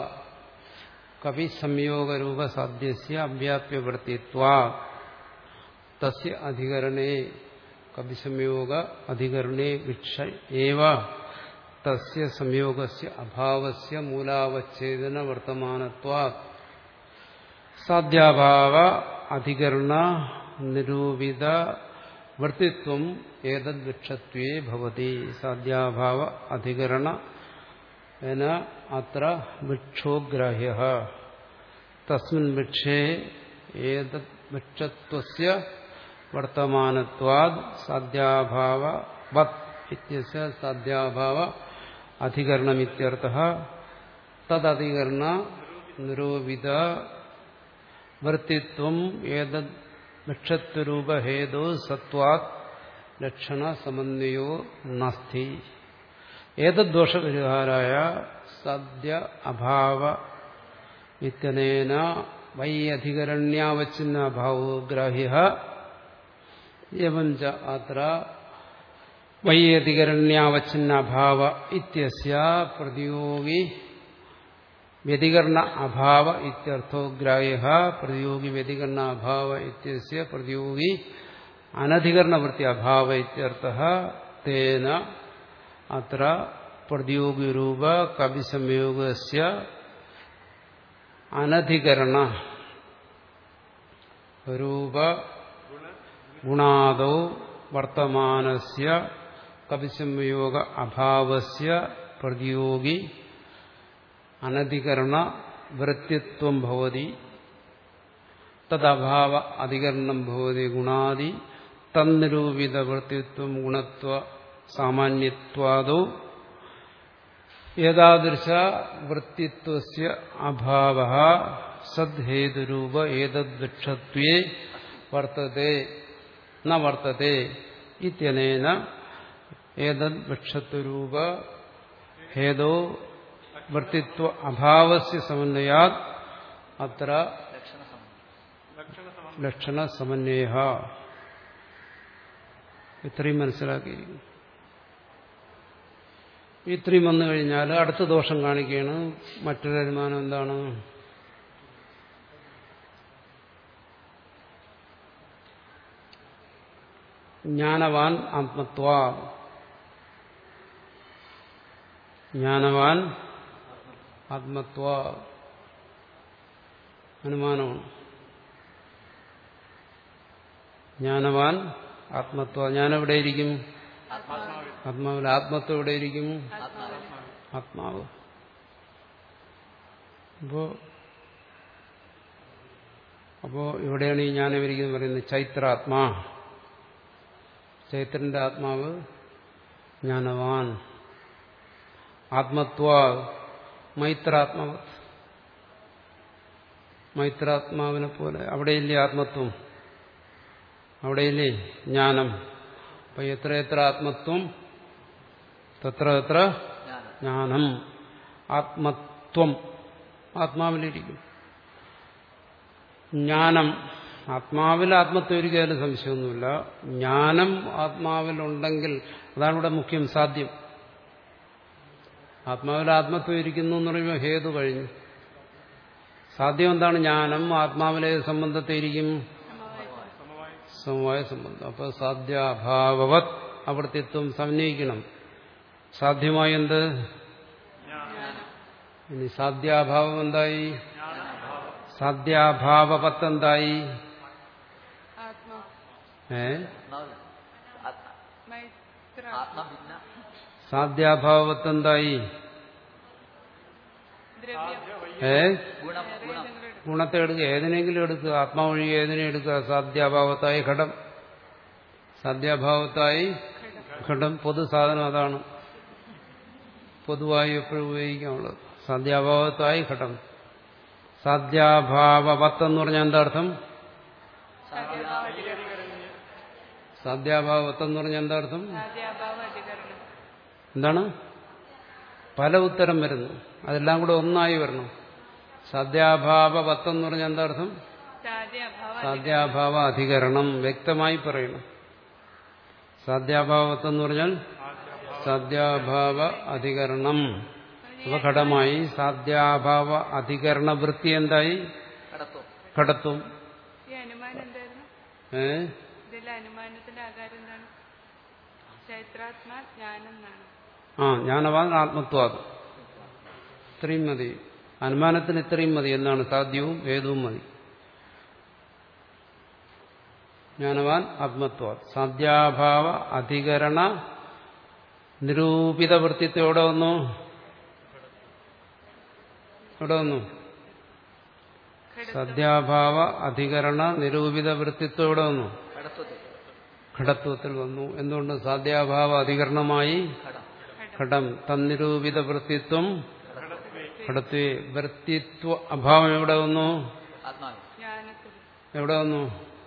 Speaker 1: കവിസംയോഗരൂപസാധ്യസ്യ അവ്യാപ്യവൃത്തിത്വാത് തസ്യ അധികരണേ കവിസംയോഗ അധികരണേ വിക്ഷ ഏവ തസ്യ സംയോഗസ്യ അഭാവസ്യ മൂലാവച്ഛേദന വർത്തമാനത്വാത് സാധ്യാഭാവ അധികരണ നിരൂപിത വൃത്തിത്വം ഏതദ്വിക്ഷത്വേ ഭവതി. സാധ്യാഭാവ അധികരണ എന അത്ര വിക്ഷോഗ്രാഹ്യഃ. തസ്മിൻ വിക്ഷേ ഏതദ് വിക്ഷത്വസ്യ വർത്തമാനത്വാദ് സാധ്യാഭാവവത് ഇത്യസ്യ സാധ്യാഭാവ അധികരണമിത്യർത്ഥഃ. തദധികരണ നിരൂപിത വൃത്തിത്വം ഏതദ് വിക്ഷത്വരൂപഹേതോ സത്വാത് ലക്ഷണ സമന്വയോ നാസ്തി. ഏതദ്ദോഷപരിഹാരായ സാധ്യ അഭാവ ഇത്യനേന വൈ അധികരണ്യാവച്ഛിന്ന അഭാവോ ഗ്രാഹ്യഃ. എവഞ്ച അത്ര വൈ അധികരണ്യാവച്ഛിന്ന അഭാവ ഇത്യസ്യ പ്രതിയോഗി വ്യതികരണ അഭാവ ഇത്യർത്ഥോ ഗ്രാഹ്യഃ. പ്രതിയോഗി വ്യതികരണ അഭാവ ഇത്യസ്യ പ്രതിയോഗി അനധികരണവൃത്തി അഭാവ ഇത്യർത്ഥഃ. തേന അത്ര പ്രതിയോഗിരൂപ കവിസംയോഗസ്യ അനധികരണ രൂപ ഗുണാദോ വർത്തമാനസ്യ കവിസംയോഗ അഭാവസ്യ പ്രതിയോഗി അനധികരണ വൃത്തിത്വം ഭവതി. തദഭാവ അധികരണം ഭവതി ഗുണാദി തന്നിരൂപിത വൃത്തിത്വം ഗുണത്വ സാമാന്യത്വാദോ ഏതാദൃശ വൃത്തിത്വസ്യ അഭാവഃ സദ്ഹേതുരൂപ ഏതദ്വിക്ഷത്വേ വർത്തതേ ന വർത്തതേ ഇത്യനേന ഏതദ്വിക്ഷത്വരൂപ ഹേതോ വൃത്തിത്വ അഭാവസ്യ സമന്വയാത് അത്ര ലക്ഷണ സമന്വയഃ. ഇത്രയും മനസ്സിലാക്കിയിരിക്കുന്നു. ഇത്രയും വന്നു കഴിഞ്ഞാൽ അടുത്ത ദോഷം കാണിക്കുകയാണ്. മറ്റൊരു അനുമാനം എന്താണ്? ജ്ഞാനവാൻ ആത്മത്വാ. ജ്ഞാനവാൻ ആത്മത്വാ അനുമാനമാണ്. ജ്ഞാനവാൻ ആത്മത്വ. ജ്ഞാനം എവിടെയിരിക്കും? ആത്മാവിൽ. ആത്മത്വം എവിടെയിരിക്കും? ആത്മാവ്. അപ്പോ അപ്പോ ഇവിടെയാണ് ഈ ജ്ഞാനം ഇരിക്കുന്നത് പറയുന്നത്. ചൈത്രാത്മാ. ചൈത്രന്റെ ആത്മാവ് ജ്ഞാനവാൻ. ആത്മത്വ മൈത്രാത്മാവ്. മൈത്രാത്മാവിനെ പോലെ അവിടെയില്ലേ ആത്മത്വം? അവിടെയില്ലേ ജ്ഞാനം? അപ്പൊ എത്ര എത്ര ആത്മത്വം തത്ര എത്ര ജ്ഞാനം ആത്മത്വം ആത്മാവിലിരിക്കും. ജ്ഞാനം ആത്മാവിൽ ആത്മത്വം ഇരിക്കാനും സംശയമൊന്നുമില്ല. ജ്ഞാനം ആത്മാവിലുണ്ടെങ്കിൽ അതാണ് ഇവിടെ മുഖ്യം. സാധ്യം ആത്മാവിൽ ആത്മത്വം ഇരിക്കുന്നു എന്ന് പറയുമ്പോൾ ഹേതു കഴിഞ്ഞു. സാധ്യം എന്താണ്? ജ്ഞാനം ആത്മാവിലെ സംബന്ധത്തെ ഇരിക്കും, സമവായ സംബന്ധം. അപ്പൊ സാധ്യാഭാവവത് അവർത്തിത്വം സമന്വയിക്കണം. സാധ്യമായി എന്ത്? ഇനി സാധ്യാഭാവം എന്തായി? സാധ്യാഭാവവത്ത് എന്തായി? ഏ സാധ്യാഭാവവത്ത് എന്തായി? ഏ ഗുണത്തെ എടുക്കുക, ഏതിനെങ്കിലും എടുക്കുക, ആത്മാവൊഴി ഏതിനെ എടുക്കുക. സാധ്യാഭാവത്തായി ഘടം, സാധ്യാഭാവത്തായി ഘടം. പൊതു സാധനം അതാണ്, പൊതുവായി എപ്പോഴും ഉപയോഗിക്കാനുള്ളത്. സാധ്യാഭാവത്തായി ഘടം. സാധ്യാഭാവവത്ത് എന്ന് പറഞ്ഞാൽ എന്താ അർത്ഥം? സാധ്യാഭാവത്ത് എന്ന് പറഞ്ഞാൽ എന്താ അർത്ഥം? എന്താണ്? പല ഉത്തരം വരുന്നു, അതെല്ലാം കൂടെ ഒന്നായി വരണം. സാധ്യാഭാവവത്ത് എന്ന് പറഞ്ഞാൽ എന്താ അർത്ഥം? സാധ്യാഭാവ അധികരണം. വ്യക്തമായി പറയണം. സാധ്യാഭാവത്ത് എന്ന് പറഞ്ഞാൽ സാധ്യാഭാവ അധികരണം. അപ്പൊ ഘടമായി. സാധ്യാഭാവ അധികരണ വൃത്തി എന്തായി? ഘടത്വം. ഏ ആ ജ്ഞാനവാൻ ആത്മത്വാദ്. ഇത്രയും മതി. അനുമാനത്തിന് ഇത്രയും മതി. എന്നാണ്? സാധ്യവും ഹേതുവും മതി. ജ്ഞാനവാൻ ആത്മത്വാദ്. സാധ്യാഭാവ അധികരണ നിരൂപിത വൃത്തിത്വം എവിടെ വന്നു? എവിടെ വന്നു? സാധ്യാഭാവ അധികരണ നിരൂപിത വൃത്തിത്വം എവിടെ വന്നു? ഘടത്വത്തിൽ വന്നു. എന്തുകൊണ്ട്? സാധ്യാഭാവ അധികരണമായി ഘടം. തന്നിരൂപിത വൃത്തിത്വം ഘടത്വേ. വൃത്തിത്വ അഭാവം എവിടെ വന്നു? എവിടെ വന്നു?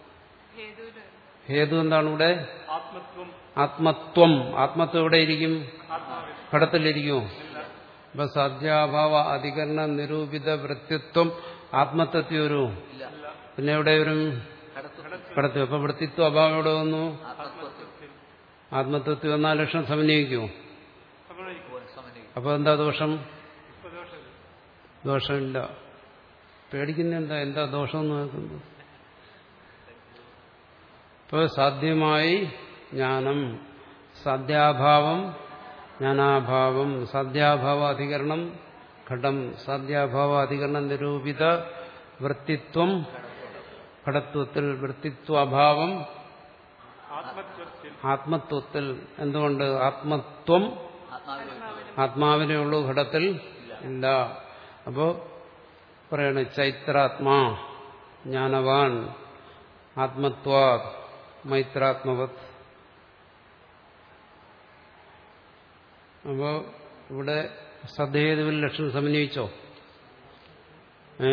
Speaker 1: ഹേതു എന്താണ് ഇവിടെ? ആത്മത്വം. ആത്മത്വം എവിടെ ഇരിക്കും? ഘടത്തിലിരിക്കുമോ? അപ്പൊ സാധ്യാഭാവ അധികരണ നിരൂപിത വൃത്തിത്വം ആത്മത്വത്തിൽ വരും. പിന്നെ എവിടെ വരും? ഘടത്വം. അപ്പൊ വൃത്തിത്വ അഭാവം എവിടെ വന്നു? ആത്മത്വത്തിൽ വന്നാൽ ലക്ഷണം സമന്വയിക്കുമോ? അപ്പൊ എന്താ ദോഷം? ദോഷമില്ല. പേടിക്കുന്ന എന്താ? എന്താ ദോഷം എന്ന് നോക്കുന്നു. ഇപ്പൊ സാധ്യമായി ജ്ഞാനം, സാധ്യാഭാവം ജ്ഞാനാഭാവം, സാധ്യാഭാവ അധികരണം ഘടം, സാധ്യാഭാവ അധികരണം നിരൂപിത വൃത്തിത്വം ഘടത്വത്തിൽ, വൃത്തിത്വ അഭാവം ആത്മത്വത്തിൽ. എന്തുകൊണ്ട്? ആത്മത്വം ആത്മാവിനെ ഉള്ളൂ, ഘടത്തിൽ ഇല്ല. അപ്പോ പറയണ ചൈത്രാത്മാ ജ്ഞാനവാൻ ആത്മത്വാ മൈത്രാത്മവത്. അപ്പോ ഇവിടെ സദ്ദേതുവിൽ ലക്ഷണം സമന്വയിച്ചോ? ഏ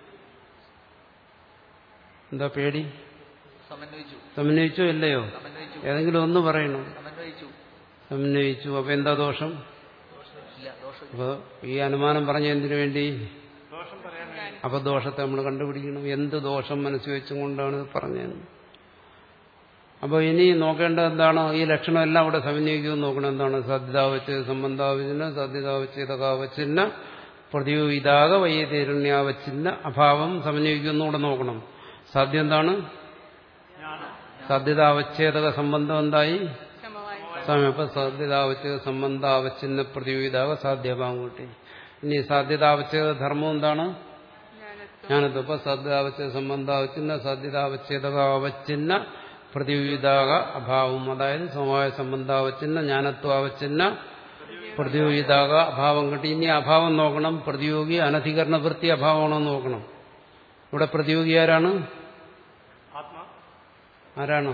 Speaker 1: എന്താ പേടി? സമന്വയിച്ചോ ഇല്ലയോ? ഏതെങ്കിലും ഒന്ന് പറയണം. സമന്വയിച്ചു. അപ്പൊ എന്താ ദോഷം? അപ്പൊ ഈ അനുമാനം പറഞ്ഞ എന്തിനു വേണ്ടി? അപ്പൊ ദോഷത്തെ നമ്മൾ കണ്ടുപിടിക്കണം. എന്ത് ദോഷം മനസ്സിൽ വെച്ചും കൊണ്ടാണ് ഇത് പറഞ്ഞത്. അപ്പൊ ഇനി നോക്കേണ്ടത് എന്താണ്? ഈ ലക്ഷണം എല്ലാം ഇവിടെ സമന്വയിക്കുമെന്ന് നോക്കണം. എന്താണ്? സാധ്യതാവച്ച് സംബന്ധാവചിന്ന, സാധ്യതാവച്ഛേദകാവച്ചിന്ന, പ്രതിയോഗിതാക വൈയതീരണ്യാവച്ചിന്ന അഭാവം സമന്വയിക്കുമെന്നൂടെ നോക്കണം. സാധ്യം എന്താണ്? സാധ്യതാവച്ഛേദക സംബന്ധം എന്തായി? സമയം. അപ്പൊ സാധ്യതാവച്ഛേദ സംബന്ധാവച്ചിന്ന പ്രതിയോഗിതാക സാധ്യഭാവം കൂട്ടി. ഇനി സാധ്യതാവച്ഛേദ ധർമ്മം എന്താണ്? ജ്ഞാനത്വം. അപ്പൊ സാധ്യതാവച്ഛേദ സംബന്ധാവച്ചിന്ന, സാധ്യതാവച്ഛേദകാവച്ചിന്ന പ്രതിയോഗിതാക അഭാവം. അതായത് സമവായ സംബന്ധാവച്ചിന്ന ജ്ഞാനത്വാവച്ചിന്ന പ്രതിയോഗിതാക അഭാവം കിട്ടി. ഇനി അഭാവം നോക്കണം. പ്രതിയോഗി അനധികരണ വൃത്തി അഭാവമാണോ നോക്കണം. ഇവിടെ പ്രതിയോഗി ആരാണ്? ആരാണ്?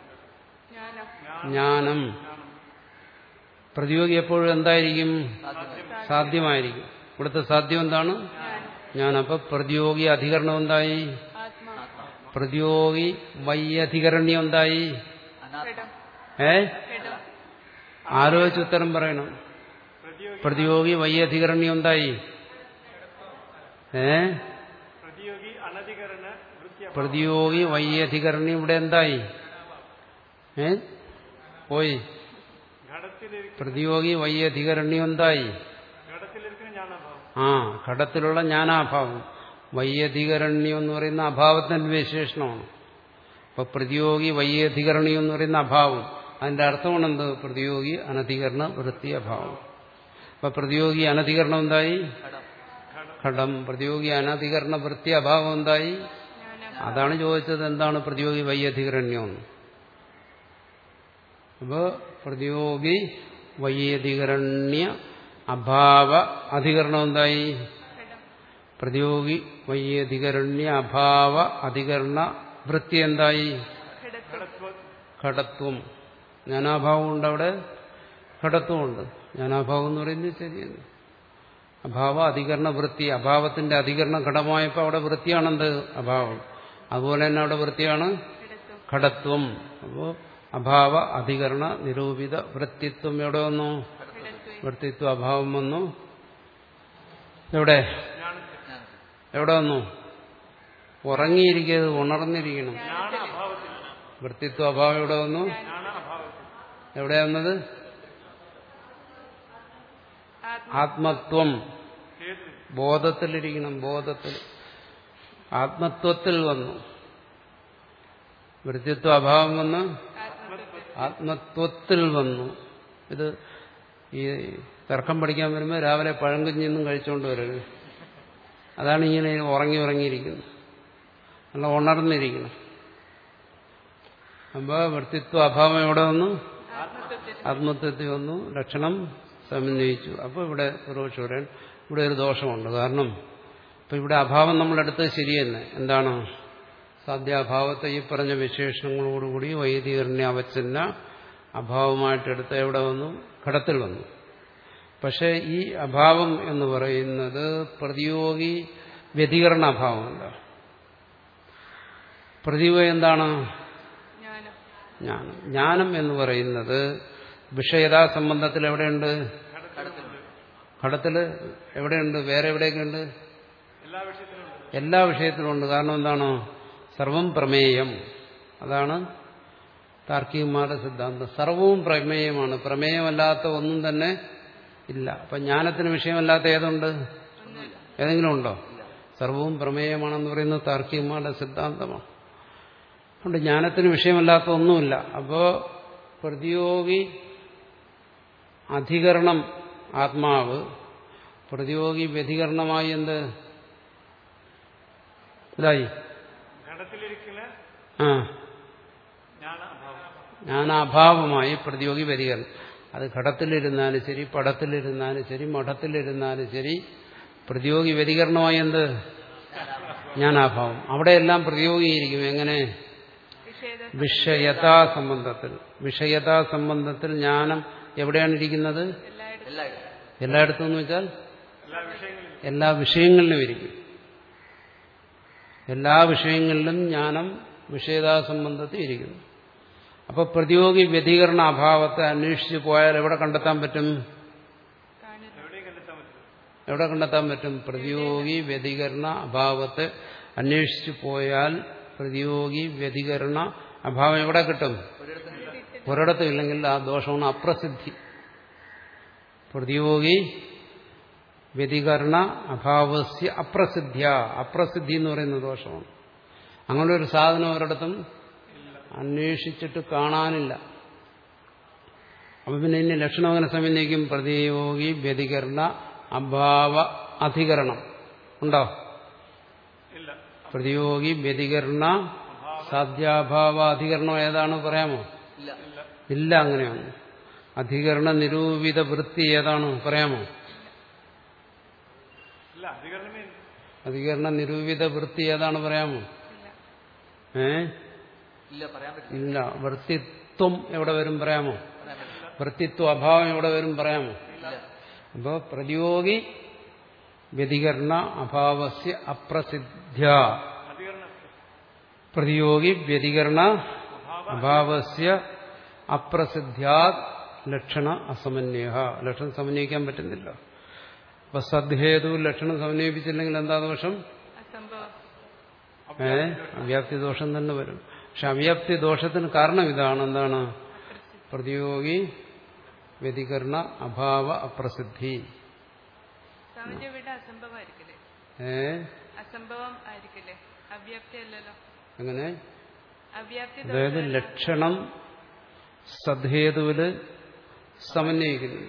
Speaker 1: ജ്ഞാനം. പ്രതിയോഗി എപ്പോഴും എന്തായിരിക്കും? സാധ്യമായിരിക്കും. ഇവിടുത്തെ സാധ്യം എന്താണ്? ജ്ഞാനം. അപ്പൊ പ്രതിയോഗി അധികരണം എന്തായി? പ്രതിയോഗി വൈയധികരണ്യം എന്തായി? ഏ ആലോചിച്ച് ഉത്തരം പറയണം. പ്രതിയോഗി വൈ അധികരണി എന്തായി? ഏ പ്രതിയോഗി വൈ അധികരണി ഇവിടെ എന്തായി? ഏ പോയി. പ്രതിയോഗി വൈ അധികരണി എന്തായി? ആ ഘടത്തിലുള്ള ജ്ഞാനാഭാവം. വൈ അധികരണ്യം എന്ന് പറയുന്ന അഭാവത്തിന്റെ വിശേഷണമാണ്. അപ്പൊ പ്രതിയോഗി വൈ അധികരണി എന്ന് പറയുന്ന അഭാവം, അതിന്റെ അർത്ഥമാണ് എന്ത്? പ്രതിയോഗി അനധികരണ വൃത്തി അഭാവം. അപ്പൊ പ്രതിയോഗി അനധികരണം എന്തായി? ഘടം. പ്രതിയോഗി അനധികരണ വൃത്തി അഭാവം എന്തായി? അതാണ് ചോദിച്ചത്, എന്താണ് പ്രതിയോഗി വൈ അധികരണ്യം. അപ്പോ പ്രതിയോഗി വൈ അധികരണ്യ അഭാവ അധികരണം എന്തായി? പ്രതിയോഗി വൈ അധികരണ്യ അഭാവ അധികരണ വൃത്തി എന്തായി? ഘടത്വം. ജ്ഞാനാഭാവം ഉണ്ട് അവിടെ, ഘടത്വമുണ്ട്. ജ്ഞാനാഭാവം എന്ന് പറയുന്നത് ശരിയാണ്. അഭാവ അധികരണ വൃത്തി, അഭാവത്തിന്റെ അധികരണ ഘടമായപ്പോൾ അവിടെ വൃത്തിയാണെന്ത്? അഭാവം. അതുപോലെ തന്നെ അവിടെ വൃത്തിയാണ് ഘടത്വം. അപ്പോ അഭാവ അധികരണ നിരൂപിത വൃത്തിത്വം എവിടെ വന്നു? വൃത്തിത്വ അഭാവം വന്നു. എവിടെ എവിടെ വന്നു? ഉറങ്ങിയിരിക്കരുത്, ഉണർന്നിരിക്കണം. വൃത്തിത്വ അഭാവം എവിടെ വന്നു? എവിടെ വന്നത്? ആത്മത്വം. ബോധത്തിലിരിക്കണം, ബോധത്തിൽ. ആത്മത്വത്തിൽ വന്നു. വൃത്തിത്വ അഭാവം വന്ന് ആത്മത്വത്തിൽ വന്നു. ഇത് ഈ തർക്കം പഠിക്കാൻ വരുമ്പോൾ രാവിലെ പഴങ്കുഞ്ഞൊന്നും കഴിച്ചുകൊണ്ട് വരരുത്. അതാണ് ഇങ്ങനെ ഉറങ്ങി ഉറങ്ങിയിരിക്കുന്നത്. നല്ല ഉണർന്നിരിക്കണം. അപ്പൊ വൃത്തിത്വ അഭാവം എവിടെ വന്നു? ആത്മത്വത്തിൽ വന്നു. ലക്ഷണം സമന്വയിച്ചു. അപ്പൊ ഇവിടെ പൂർവക്ഷോരൻ ഇവിടെ ഒരു ദോഷമുണ്ട്. കാരണം ഇപ്പൊ ഇവിടെ അഭാവം നമ്മളെടുത്തത് ശരി തന്നെ. എന്താണ്? സാധ്യാഭാവത്തെ ഈ പറഞ്ഞ വിശേഷങ്ങളോടുകൂടി വൈദികരണ്യ അവച്ഛന്ന അഭാവമായിട്ടെടുത്ത എവിടെ വന്നു? ഘടത്തിൽ വന്നു. പക്ഷെ ഈ അഭാവം എന്ന് പറയുന്നത് പ്രതിയോഗി വ്യതികരണ അഭാവമല്ല. പ്രതിയോഗി എന്താണ്? ജ്ഞാനം. ജ്ഞാനം എന്ന് പറയുന്നത് വിഷയതാ സംബന്ധത്തിൽ എവിടെയുണ്ട്? ഘടത്തില് എവിടെയുണ്ട്? വേറെ എവിടെയൊക്കെയുണ്ട്? എല്ലാ വിഷയത്തിലുമുണ്ട്. കാരണം എന്താണ്? സർവം പ്രമേയം. അതാണ് താർക്കികന്മാരുടെ സിദ്ധാന്തം. സർവവും പ്രമേയമാണ്. പ്രമേയമല്ലാത്ത ഒന്നും തന്നെ ഇല്ല. അപ്പൊ ജ്ഞാനത്തിന് വിഷയമല്ലാത്ത ഏതുണ്ട്? ഏതെങ്കിലും ഉണ്ടോ? സർവവും പ്രമേയമാണെന്ന് പറയുന്നത് താർക്കികന്മാരുടെ സിദ്ധാന്തമാണ്. അതുകൊണ്ട് ജ്ഞാനത്തിന് വിഷയമല്ലാത്ത ഒന്നുമില്ല. അപ്പോ പ്രതിയോഗി അധികരണം ആത്മാവ്, പ്രതിയോഗി വ്യതികരണമായി എന്ത് ഇതായി? ആ ജ്ഞാനാഭാവമായി പ്രതിയോഗി വ്യതികരണം. അത് ഘടത്തിലിരുന്നാലും ശരി, പടത്തിലിരുന്നാലും ശരി, മഠത്തിലിരുന്നാലും ശരി, പ്രതിയോഗി വ്യതികരണമായി എന്ത്? ജ്ഞാനാഭാവം. അവിടെയെല്ലാം പ്രതിയോഗിയിരിക്കും. എങ്ങനെ? വിഷയതാ സംബന്ധത്തിൽ. വിഷയതാ സംബന്ധത്തിൽ ജ്ഞാനം എവിടെയാണ് ഇരിക്കുന്നത്? എല്ലായിടത്തും എന്ന് വെച്ചാൽ എല്ലാ വിഷയങ്ങളിലും ഇരിക്കും. എല്ലാ വിഷയങ്ങളിലും ജ്ഞാനം വിഷയതാ സംബന്ധത്തിൽ ഇരിക്കുന്നു. അപ്പൊ പ്രതിയോഗി വ്യതികരണ അഭാവത്തെ അന്വേഷിച്ച് പോയാൽ എവിടെ കണ്ടെത്താൻ പറ്റും? എവിടെ കണ്ടെത്താൻ പറ്റും? പ്രതിയോഗി വ്യതികരണ അഭാവത്തെ അന്വേഷിച്ചു പോയാൽ പ്രതിയോഗി വ്യതികരണ അഭാവം എവിടെ കിട്ടും? ഒരിടത്തും ഇല്ലെങ്കിൽ ആ ദോഷമാണ് അപ്രസിദ്ധി. പ്രതിയോഗി വ്യതികരണ അഭാവസ്യ അപ്രസിദ്ധ്യ. അപ്രസിദ്ധി എന്ന് പറയുന്ന ദോഷമാണ്. അങ്ങനെ ഒരു സാധനം ഒരിടത്തും അന്വേഷിച്ചിട്ട് കാണാനില്ല. അപ്പൊ പിന്നെ ഇനി ലക്ഷണം അങ്ങനെ സമന്വയിക്കും? പ്രതിയോഗി വ്യതികരണ അഭാവ അധികരണം ഉണ്ടോ? പ്രതിയോഗി വ്യതികരണ സാധ്യാഭാവ അധികരണം ഏതാണ് പറയാമോ? ഇല്ല. അങ്ങനെയാണ്. അധികരണ നിരൂപിത വൃത്തി ഏതാണ് പറയാമോ? അധികരണ നിരൂപിത വൃത്തി ഏതാണ് പറയാമോ? ഏ ഇല്ല. വൃത്തിത്വം എവിടെ വരും പറയാമോ? വൃത്തിത്വ അഭാവം എവിടെ വരും പറയാമോ? അപ്പോ പ്രതിയോഗി വ്യതികരണ അഭാവസ്യ അപ്രസിദ്ധ്യ. പ്രതിയോഗി വ്യതികരണ അഭാവസ്യ അപ്രസിദ്ധ്യാ ലക്ഷണ അസമന്വയ. ലക്ഷണം സമന്വയിക്കാൻ പറ്റുന്നില്ല. അപ്പൊ സദ്ഹേതു ലക്ഷണം സമന്വയിപ്പിച്ചില്ലെങ്കിൽ എന്താ ദോഷം? ഏ അവ്യാപ്തി ദോഷം തന്നെ വരും. പക്ഷെ അവ്യാപ്തി ദോഷത്തിന് കാരണം ഇതാണ്. എന്താണ്? പ്രതിയോഗി വ്യതികരണ അഭാവ അപ്രസിദ്ധി. ഏ അങ്ങനെ അതായത് ലക്ഷണം സദ്ഹേതുവില് സമന്വയിക്കുന്നില്ല.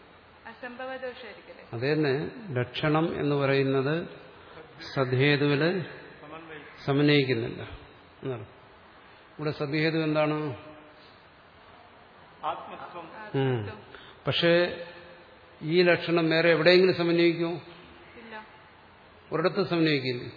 Speaker 1: അത് തന്നെ ലക്ഷണം എന്ന് പറയുന്നത് സദ്ഹേതുവില് സമന്വയിക്കുന്നില്ല എന്നാണ്. ഇവിടെ സദ്ഹേതു എന്താണ്? പക്ഷേ ഈ ലക്ഷണം വേറെ എവിടെയെങ്കിലും സമന്വയിക്കുമോ? ഒരിടത്ത് സമന്വയിക്കില്ലേ?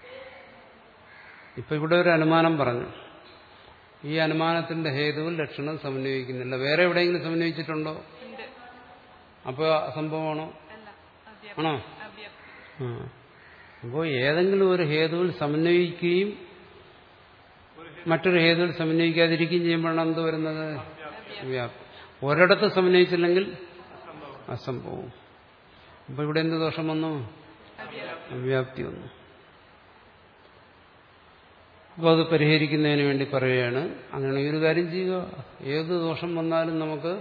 Speaker 1: ഇപ്പൊ ഇവിടെ ഒരു അനുമാനം പറഞ്ഞു. ഈ അനുമാനത്തിന്റെ ഹേതുവിൽ ലക്ഷണം സമന്വയിക്കുന്നില്ല. വേറെ എവിടെയെങ്കിലും സമന്വയിച്ചിട്ടുണ്ടോ? അപ്പൊ അസംഭവമാണോ? ആണോ? ആ അപ്പോൾ ഏതെങ്കിലും ഒരു ഹേതുവിൽ സമന്വയിക്കുകയും മറ്റൊരു ഹേതുവിൽ സമന്വയിക്കാതിരിക്കുകയും ചെയ്യുമ്പോഴാണ് എന്ത് വരുന്നത്? വ്യാപ്തി. ഒരിടത്ത് സമന്വയിച്ചില്ലെങ്കിൽ അസംഭവം. അപ്പൊ ഇവിടെ എന്ത് ദോഷം വന്നു? അവ്യാപ്തി വന്നു. അപ്പോൾ അത് പരിഹരിക്കുന്നതിന് വേണ്ടി പറയുകയാണ്. അങ്ങനെയാണെങ്കിൽ ഒരു കാര്യം ചെയ്യുക, ഏത് ദോഷം വന്നാലും നമുക്ക്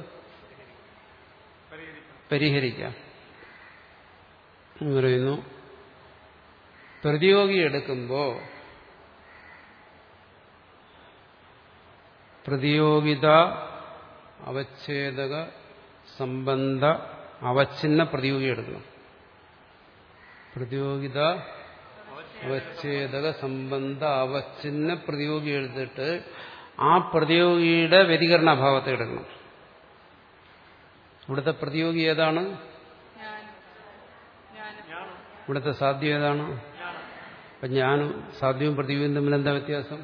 Speaker 1: പരിഹരിക്കാം എന്ന് പറയുന്നു. പ്രതിയോഗി എടുക്കുമ്പോൾ പ്രതിയോഗിത അവച്ഛേദക സംബന്ധ അവച്ഛിന്ന പ്രതിയോഗി എടുക്കണം. പ്രതിയോഗിത അവച്ഛേദക സംബന്ധ അവച്ഛിന്ന പ്രതിയോഗി എടുത്തിട്ട് ആ പ്രതിയോഗിയുടെ വ്യതികരണ അഭാവത്തെ എടുക്കണം. ഇവിടുത്തെ പ്രതിയോഗി ഏതാണ്? ഇവിടുത്തെ സാധ്യം ഏതാണ്? അപ്പൊ ഞാനും സാധ്യവും പ്രതിയോഗിയും തമ്മിൽ എന്താ വ്യത്യാസം?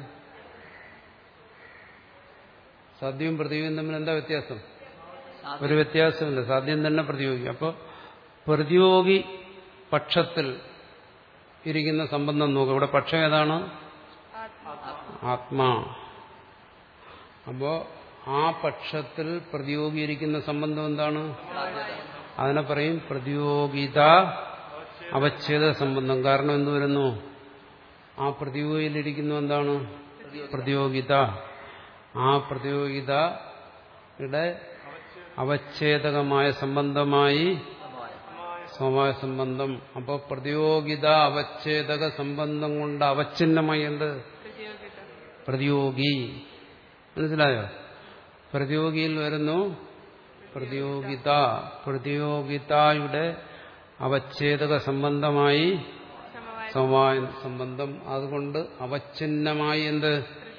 Speaker 1: സാധ്യവും പ്രതിയോഗിയും തമ്മിൽ എന്താ വ്യത്യാസം? ഒരു വ്യത്യാസമില്ല. സാധ്യം തന്നെ പ്രതിയോഗി. അപ്പോൾ പ്രതിയോഗി പക്ഷത്തിൽ ഇരിക്കുന്ന സംബന്ധം നോക്കുക. ഇവിടെ പക്ഷം ഏതാണ്? ആത്മാ. അപ്പോ ആ പക്ഷത്തിൽ പ്രതിയോഗിയിരിക്കുന്ന സംബന്ധം എന്താണ്? അതിനെ പറയും പ്രതിയോഗിത അവച്ഛേദ സംബന്ധം. കാരണം എന്ത് വരുന്നു? ആ പ്രതിയോഗിയിലിരിക്കുന്നു എന്താണ്? പ്രതിയോഗിത. ആ പ്രതിയോഗിതയുടെ അവച്ഛേദകമായ സംബന്ധമായി സമവായ സംബന്ധം. അപ്പോൾ പ്രതിയോഗിത അവച്ഛേദക സംബന്ധം കൊണ്ട് അവച്ഛിന്നമായി എന്ത്? പ്രതിയോഗി. മനസ്സിലായോ? പ്രതിയോഗിയിൽ വരുന്നു പ്രതിയോഗിത. പ്രതിയോഗിതയുടെ അവച്ഛേദക സംബന്ധമായി സമവായ സംബന്ധം. അതുകൊണ്ട് അവച്ഛിന്നമായി എന്ത്?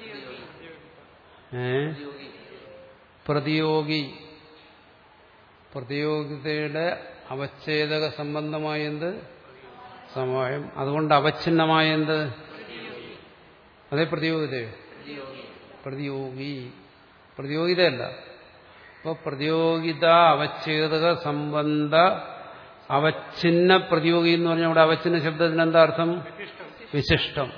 Speaker 1: ഏ പ്രതിയോഗി. പ്രതിയോഗിതയുടെ അവച്ഛേദക സംബന്ധമായ എന്ത്? സമവായം. അതുകൊണ്ട് അവച്ഛിന്നമായ എന്ത്? അതേ പ്രതിയോഗിതയോ? പ്രതിയോഗി. പ്രതിയോഗിതയല്ല. അപ്പോൾ പ്രതിയോഗിത അവച്ഛേദക സംബന്ധ അവച്ഛിന്ന പ്രതിയോഗി എന്ന് പറഞ്ഞാൽ ഇവിടെ അവച്ഛിന്ന ശബ്ദത്തിന് എന്താ അർത്ഥം? വിശിഷ്ടം.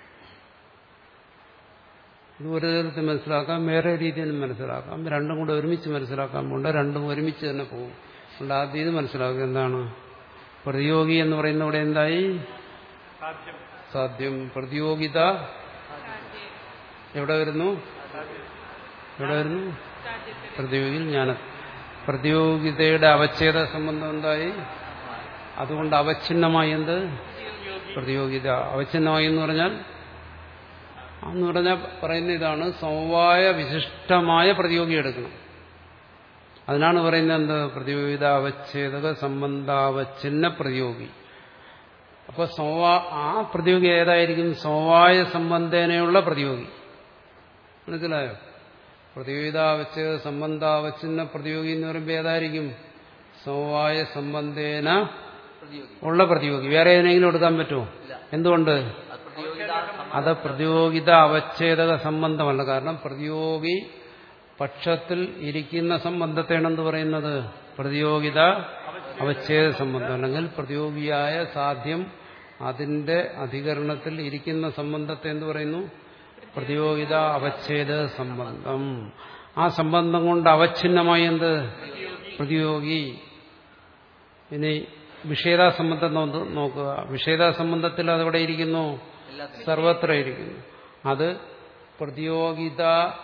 Speaker 1: ഇത് ഒരു തരത്തിൽ മനസ്സിലാക്കാം, വേറെ രീതിയിൽ മനസ്സിലാക്കാം. രണ്ടും കൂടെ ഒരുമിച്ച് മനസ്സിലാക്കാൻ പോകണ്ട, രണ്ടും ഒരുമിച്ച് തന്നെ പോകും. അതുകൊണ്ട് ആദ്യം ഇത് മനസ്സിലാക്കുക. എന്താണ് പ്രതിയോഗി എന്ന് പറയുന്ന ഇവിടെ? എന്തായി? സാധ്യം. പ്രതിയോഗിത എവിടെ വരുന്നു? എവിടെ വരുന്നു? പ്രതിയോഗിയിൽ ജ്ഞാനം. പ്രതിയോഗിതയുടെ അവച്ഛേദ സംബന്ധം എന്തായി? അതുകൊണ്ട് അവച്ഛിന്നമായി എന്ത്? പ്രതിയോഗിത. അവച്ഛിന്നമായി എന്ന് പറഞ്ഞാൽ എന്ന് പറഞ്ഞാൽ പറയുന്ന ഇതാണ്, സമവായ വിശിഷ്ടമായ പ്രതിയോഗി എടുക്കണം. അതിനാണ് പറയുന്നത് എന്ത്? പ്രതിയോഗിത അവച്ഛേദക സംബന്ധാവച്ഛിന്ന പ്രതിയോഗി. അപ്പൊ സമവാ ആ പ്രതിയോഗി ഏതായിരിക്കും? സമവായ സംബന്ധേനയുള്ള പ്രതിയോഗി. മനസ്സിലായോ? പ്രതിയോഗിത അവച്ഛേദ സംബന്ധാവച്ഛിന്ന പ്രതിയോഗി എന്ന് പറയുമ്പോൾ ഏതായിരിക്കും? സമവായ സംബന്ധേന ഉള്ള പ്രതിയോഗി. വേറെ ഏതെങ്കിലും എടുക്കാൻ പറ്റുമോ? എന്തുകൊണ്ട്? അത് പ്രതിയോഗിത അവച്ഛേദക സംബന്ധമല്ല. കാരണം പ്രതിയോഗി പക്ഷത്തിൽ ഇരിക്കുന്ന സംബന്ധത്തെയാണെന്ന് പറയുന്നത് പ്രതിയോഗിത അവച്ഛേദ സംബന്ധം. അല്ലെങ്കിൽ പ്രതിയോഗിയായ സാധ്യം അതിന്റെ അധികരണത്തിൽ ഇരിക്കുന്ന സംബന്ധത്തെ എന്ത് പറയുന്നു? പ്രതിയോഗിത അവച്ഛേദ സംബന്ധം. ആ സംബന്ധം കൊണ്ട് അവച്ഛിന്നമായി എന്ത് പ്രതിയോഗി. ഇനി വിഷേദ സംബന്ധം നോക്കുക. വിഷേദ സംബന്ധത്തിൽ അതെവിടെ ഇരിക്കുന്നു? സർവത്ര ഇരിക്കുന്നു. അത് പ്രതിയോഗിത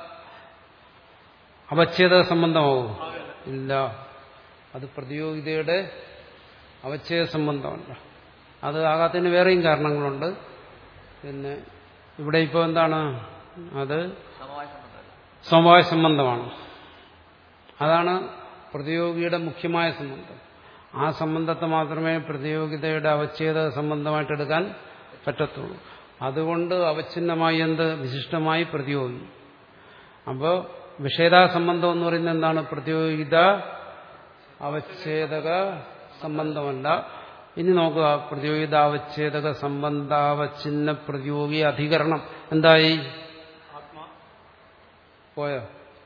Speaker 1: അവച്ഛേദ സംബന്ധമാവും? ഇല്ല, അത് പ്രതിയോഗിതയുടെ അവച്ഛേദ സംബന്ധമല്ല. അത് ആകാത്തതിന് വേറെയും കാരണങ്ങളുണ്ട്. പിന്നെ ഇവിടെ ഇപ്പോൾ എന്താണ്? അത് സമവായ സംബന്ധമാണ്. അതാണ് പ്രതിയോഗിയുടെ മുഖ്യമായ സംബന്ധം. ആ സംബന്ധത്തെ മാത്രമേ പ്രതിയോഗിതയുടെ അവച്ഛേദ സംബന്ധമായിട്ട് എടുക്കാൻ പറ്റത്തുള്ളൂ. അതുകൊണ്ട് അവച്ഛിന്നമായി എന്ത് വിശിഷ്ടമായി പ്രതിയോഗി. അപ്പോൾ വിഷേദ സംബന്ധം എന്ന് പറയുന്നത് എന്താണ്? പ്രതിയോഗിത അവച്ഛേദക സംബന്ധമല്ല. ഇനി നോക്കുക, പ്രതിയോഗിതാവച്ഛേദക സംബന്ധാവച്ഛിന്ന പ്രതിയോഗി അധികരണം എന്തായി? പോയോ?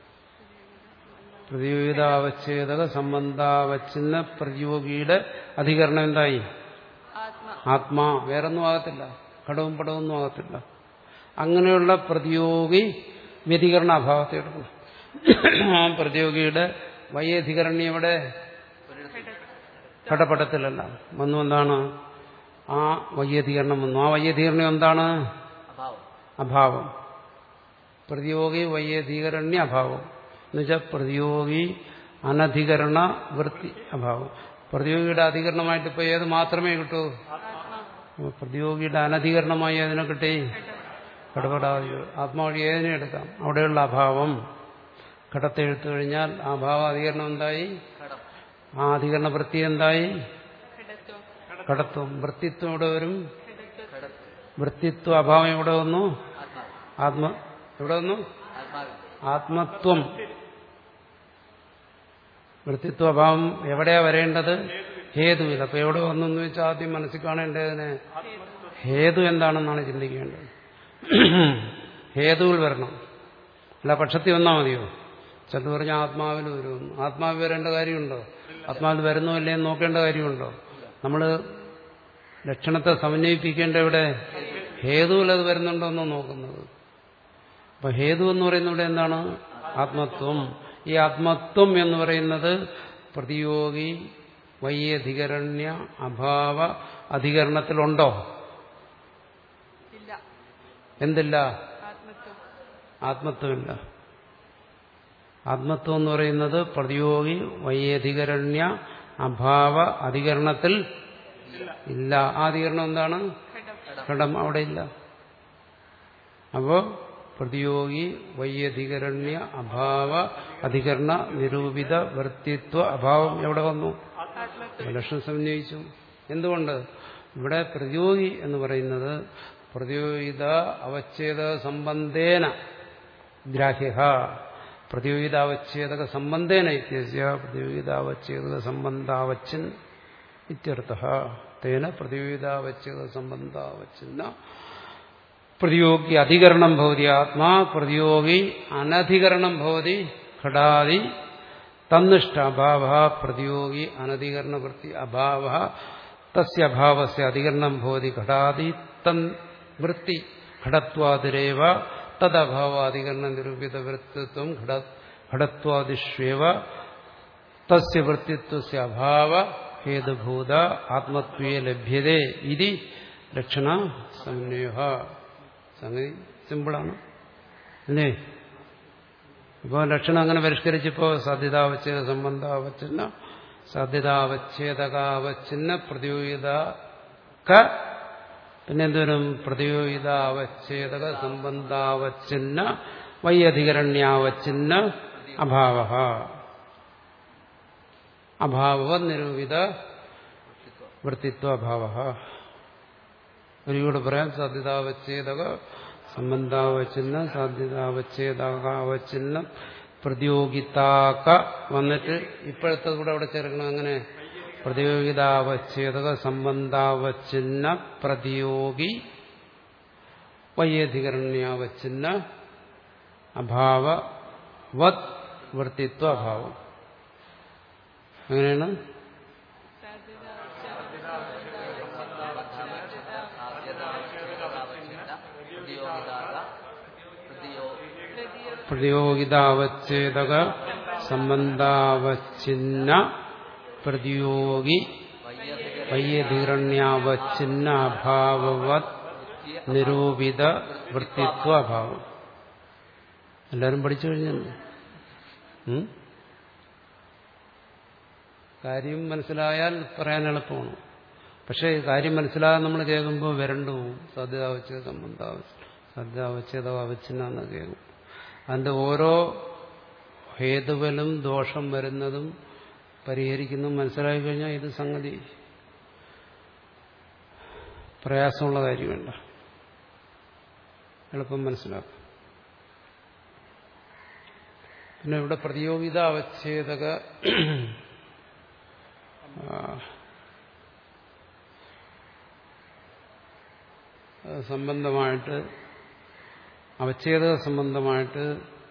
Speaker 1: പ്രതിയോഗിതാവച്ഛേദക സംബന്ധാവച്ഛിന്ന പ്രതിയോഗിയുടെ അധികരണം എന്തായി? ആത്മാ. വേറൊന്നും ആകത്തില്ല, ഘടവും പടവൊന്നും ആകത്തില്ല. അങ്ങനെയുള്ള പ്രതിയോഗി വ്യതികരണ അഭാവത്തെ എടുക്കണം. ആ പ്രതിയോഗിയുടെ വൈയധികരണി എവിടെ? ഘടപടത്തിലല്ല വന്നു. എന്താണ് ആ വൈയധികരണം വന്നു? ആ വൈയധികരണം എന്താണ്? അഭാവം. പ്രതിയോഗി വൈയധികരണ്യ അഭാവം എന്നുവെച്ചാൽ പ്രതിയോഗി അനധികരണ വൃത്തി അഭാവം. പ്രതിയോഗിയുടെ അധികരണമായിട്ട് ഇപ്പൊ ഏത് മാത്രമേ കിട്ടൂ? പ്രതിയോഗിയുടെ അനധികരണമായി അതിനെ കിട്ടി ഘടപടാദി. ആത്മാവഴി ഏതിനെ എടുക്കാം? അവിടെയുള്ള അഭാവം ഘടത്തെ എടുത്തു കഴിഞ്ഞാൽ ആ ഭാവ അധികരണം എന്തായി? ആ അധികരണ വൃത്തി എന്തായി? ഘടത്വം. വൃത്തിത്വം ഇവിടെ വരും. വൃത്തിത്വ അഭാവം എവിടെ വന്നു? ആത്മ എവിടെ വന്നു? ആത്മത്വം. വൃത്തിത്വ അഭാവം എവിടെയാ വരേണ്ടത്? ഹേതുവിൽ. അപ്പൊ എവിടെ വന്നു എന്ന് വെച്ചാൽ ആദ്യം മനസ്സിൽ കാണേണ്ടതിന് ഹേതു എന്താണെന്നാണ് ചിന്തിക്കേണ്ടത്. ഹേതുവിൽ വരണം, അല്ല പക്ഷത്തിൽ വന്നാൽ മതിയോ? ചിലത് പറഞ്ഞാൽ ആത്മാവിൽ വരുമെന്ന്. ആത്മാവിൽ വരേണ്ട കാര്യമുണ്ടോ? ആത്മാവിൽ വരുന്നോ അല്ലേ എന്ന് നോക്കേണ്ട കാര്യമുണ്ടോ? നമ്മൾ ലക്ഷണത്തെ സമന്വയിപ്പിക്കേണ്ട ഇവിടെ ഹേതുവിൽ അത് വരുന്നുണ്ടോ എന്നോ നോക്കുന്നത്. അപ്പൊ ഹേതു എന്ന് പറയുന്നത് ഇവിടെ എന്താണ്? ആത്മത്വം. ഈ ആത്മത്വം എന്ന് പറയുന്നത് പ്രതിയോഗി വൈയധികരണ്യ അഭാവ അധികരണത്തിലുണ്ടോ? എന്തില്ല? ആത്മത്വമില്ല. ആത്മത്വം എന്ന് പറയുന്നത് പ്രതിയോഗി വൈയധികരണ്യ അഭാവ അധികരണത്തിൽ ഇല്ല. ആ അധികരണം എന്താണ്? ഘടം. അവിടെ ഇല്ല. അപ്പോ പ്രതിയോഗി വൈയധികരണ്യ അഭാവ അധികരണ നിരൂപിത വൃത്തിത്വ അഭാവം എവിടെ വന്നു? ലക്ഷണം സമന്വയിച്ചു. എന്തുകൊണ്ട്? ഇവിടെ പ്രതിയോഗി എന്ന് പറയുന്നത് പ്രതിയോഗിത അവച്ഛേദ സംബന്ധേന ഗ്രാഹ്യ. പ്രതിയോഗിതാവച്ഛേദക സംബന്ധേന ഇത്യസ്യ പ്രതിയോഗിതാവച്ഛേദക സംബന്ധാവച്ഛിൻ ഇത്യർത്ഥഃ. തേന പ്രതിയോഗിതാവച്ഛേദക സംബന്ധാവച്ഛിന്ന പ്രതിയോഗി അധികരണം ഭവതി ആത്മാ പ്രതിയോഗി അനധികരണം ഭവതി ഘടാദി തന്നിഷ്ട അഭാവ പ്രതിയോഗി അനധികരണ വൃത്തി അഭാവ തസ്യ അഭാവസ്യ അധികരണം ഭവതി ഘടാദി തൻ വൃത്തി ഘടത്വാദിരേവ തദഭാവാധികരണ നിരൂപിത വൃത്തിത്വം ഘടത്വാദിഷ്വേവ തസ്യ വൃത്തിത്വസ്യ അഭാവ ഹേതുഭൂത ആത്മത്വേ ലഭ്യതേ ഇതി ലക്ഷണ സമന്വയ. സംഗതി സിമ്പിളാണ് അല്ലേ? ഇപ്പോൾ ലക്ഷണം അങ്ങനെ പരിഷ്കരിച്ചപ്പോ സാധ്യതാവച്ഛേദ സംബന്ധാവച്ഛിന്ന സാധ്യതാവച്ഛേദകാവച്ഛിന്ന പ്രതിയോഗിത പിന്നെ എന്തോരും പ്രതിയോഗിതാവച്ഛേദക സംബന്ധാവച്ഛിന്ന വൈയധികരണ്യാവച്ഛിന്ന അഭാവ അഭാവ നിരൂപിത വൃത്തിത്വ അഭാവ. ഒരികൂടെ പറയാം. സാധ്യതാവച്ഛേദക സംബന്ധാവച്ഛിന്ന സാധ്യതാവച്ഛേദകാവച്ഛിന്ന പ്രതിയോഗിതാക്ക വന്നിട്ട് ഇപ്പോഴത്തെ കൂടെ അവിടെ ചേർക്കണം. അങ്ങനെ പ്രതിയോഗിതാവച്ഛേദക സംബന്ധാവച്ഛിന്ന പ്രതിയോഗി വൈയധികരണ്യാവച്ഛിന്ന അഭാവ വത് വൃത്തിത്വ അഭാവം. അങ്ങനെയാണ്. പ്രതിയോഗിതാവച്ഛേദക സംബന്ധാവച്ഛിന്ന പ്രതിയോഗി വൈയധികരണ്യാവച്ഛിന്ന അഭാവവത് നിരൂപിത വൃത്തിത്വ അഭാവം. എല്ലാവരും പഠിച്ചു കഴിഞ്ഞല്ലോ. കാര്യം മനസ്സിലായാൽ പറയാൻ എളുപ്പമാണ്. പക്ഷേ കാര്യം മനസ്സിലാകാൻ നമ്മൾ കേൾക്കുമ്പോൾ വരണ്ടു പോവും. സാധ്യതാവച്ഛേദ സംബന്ധാവച്ഛ സാധ്യതാവച്ഛേദ അവച്ഛിന്ന എന്ന് കേൾക്കും. അതിന്റെ ഓരോ ഹേതുവിലും ദോഷം വരുന്നതും പരിഹരിക്കുന്നതും മനസ്സിലാക്കി കഴിഞ്ഞാൽ ഇത് സംഗതി പ്രയാസമുള്ള കാര്യമല്ല, എളുപ്പം മനസ്സിലാക്കും. പിന്നെ ഇവിടെ പ്രതിയോഗിത അവച്ഛേദക സംബന്ധമായിട്ട് അവച്ഛേദക സംബന്ധമായിട്ട്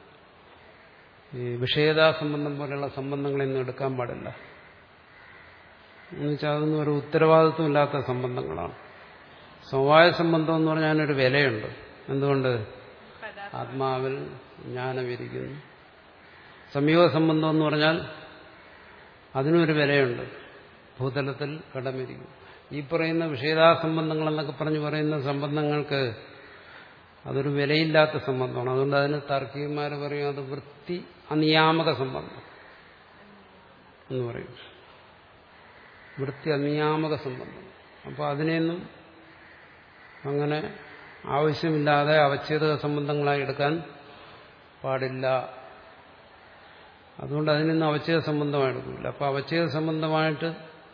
Speaker 1: ഈ വിഷയതാ സംബന്ധം പോലെയുള്ള സംബന്ധങ്ങളൊന്നും എടുക്കാൻ പാടില്ല. എന്നുവെച്ചാൽ അതൊന്നും ഒരു ഉത്തരവാദിത്വം ഇല്ലാത്ത സംബന്ധങ്ങളാണ്. സമവായ സംബന്ധം എന്ന് പറഞ്ഞാൽ അതിനൊരു വിലയുണ്ട്. എന്തുകൊണ്ട്? ആത്മാവിൽ ജ്ഞാനമിരിക്കുന്നു. സംയോഗ സംബന്ധം എന്ന് പറഞ്ഞാൽ അതിനൊരു വിലയുണ്ട്. ഭൂതലത്തിൽ കടമിരിക്കും. ഈ പറയുന്ന വിഷയതാ സംബന്ധങ്ങളെന്നൊക്കെ പറഞ്ഞു പറയുന്ന സംബന്ധങ്ങൾക്ക് അതൊരു വിലയില്ലാത്ത സംബന്ധമാണ്. അതുകൊണ്ട് അതിന് താർക്കികന്മാർ പറയും അത് വൃത്തി അനിയാമക സംബന്ധം എന്ന് പറയും. വൃത്തി അനിയാമക സംബന്ധം. അപ്പോൾ അതിനെയൊന്നും അങ്ങനെ ആവശ്യമില്ലാതെ അവച്ഛേദക സംബന്ധങ്ങളായി എടുക്കാൻ പാടില്ല. അതുകൊണ്ട് അതിനൊന്നും അവച്ഛേദ സംബന്ധമായി എടുക്കില്ല. അപ്പോൾ അവച്ഛേദ സംബന്ധമായിട്ട്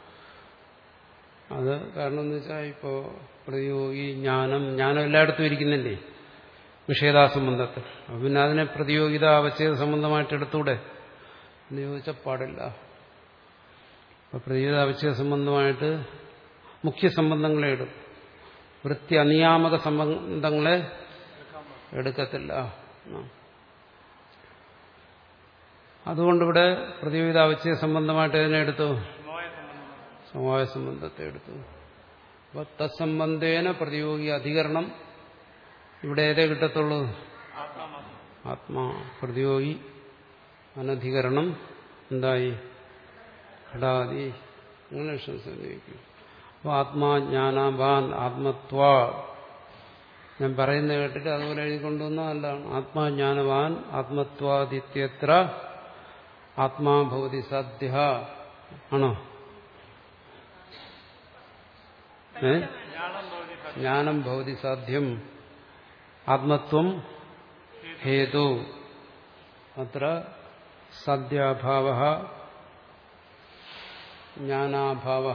Speaker 1: അത് കാരണം എന്ന് വെച്ചാൽ ഇപ്പോൾ പ്രതിയോഗി ജ്ഞാനം ജ്ഞാനം എല്ലായിടത്തും ഇരിക്കുന്നില്ലേ വിഷയതാ സംബന്ധത്തിൽ. അപ്പം പിന്നെ അതിനെ പ്രതിയോഗിത അവച്ഛേദ സംബന്ധമായിട്ട് എടുത്തൂടെ എന്ന് ചോദിച്ചാൽ പാടില്ല. അപ്പോൾ പ്രതിയോഗിത അവച്ഛേദ സംബന്ധമായിട്ട് മുഖ്യ സംബന്ധങ്ങളെ എടുക്കും. വൃത്തി അനിയാമക സംബന്ധങ്ങളെ എടുക്കത്തില്ല. അതുകൊണ്ടിവിടെ പ്രതിയോഗിത അവച്ഛേദ സംബന്ധമായിട്ട് ഇതിനെ എടുത്തു, സമവായ സംബന്ധത്തെ എടുത്തു. അപ്പോൾ തത്സംബന്ധേന പ്രതിയോഗി അധികരണം ഇവിടെ ഏതേ കിട്ടത്തുള്ളൂ? ആത്മാ. പ്രതിയോഗി അനധികരണം എന്തായി? ഘടാതി. അങ്ങനെ സംഭവിക്കും. അപ്പോൾ ആത്മാജ്ഞാനവാൻ ആത്മത്വ ഞാൻ പറയുന്നത് കേട്ടിട്ട് അതുപോലെ എഴുതിക്കൊണ്ടുവന്ന നല്ലതാണ്. ആത്മാജ്ഞാനവാൻ ആത്മത്വാദിത്യത്ര ആത്മാഭവതി സാധ്യ ആണോ? ഏ ജ്ഞാനം ഭവതി സാധ്യം ആത്മത്വം ഹേതു അത്ര സാധ്യാഭാവ ജ്ഞാനാഭാവ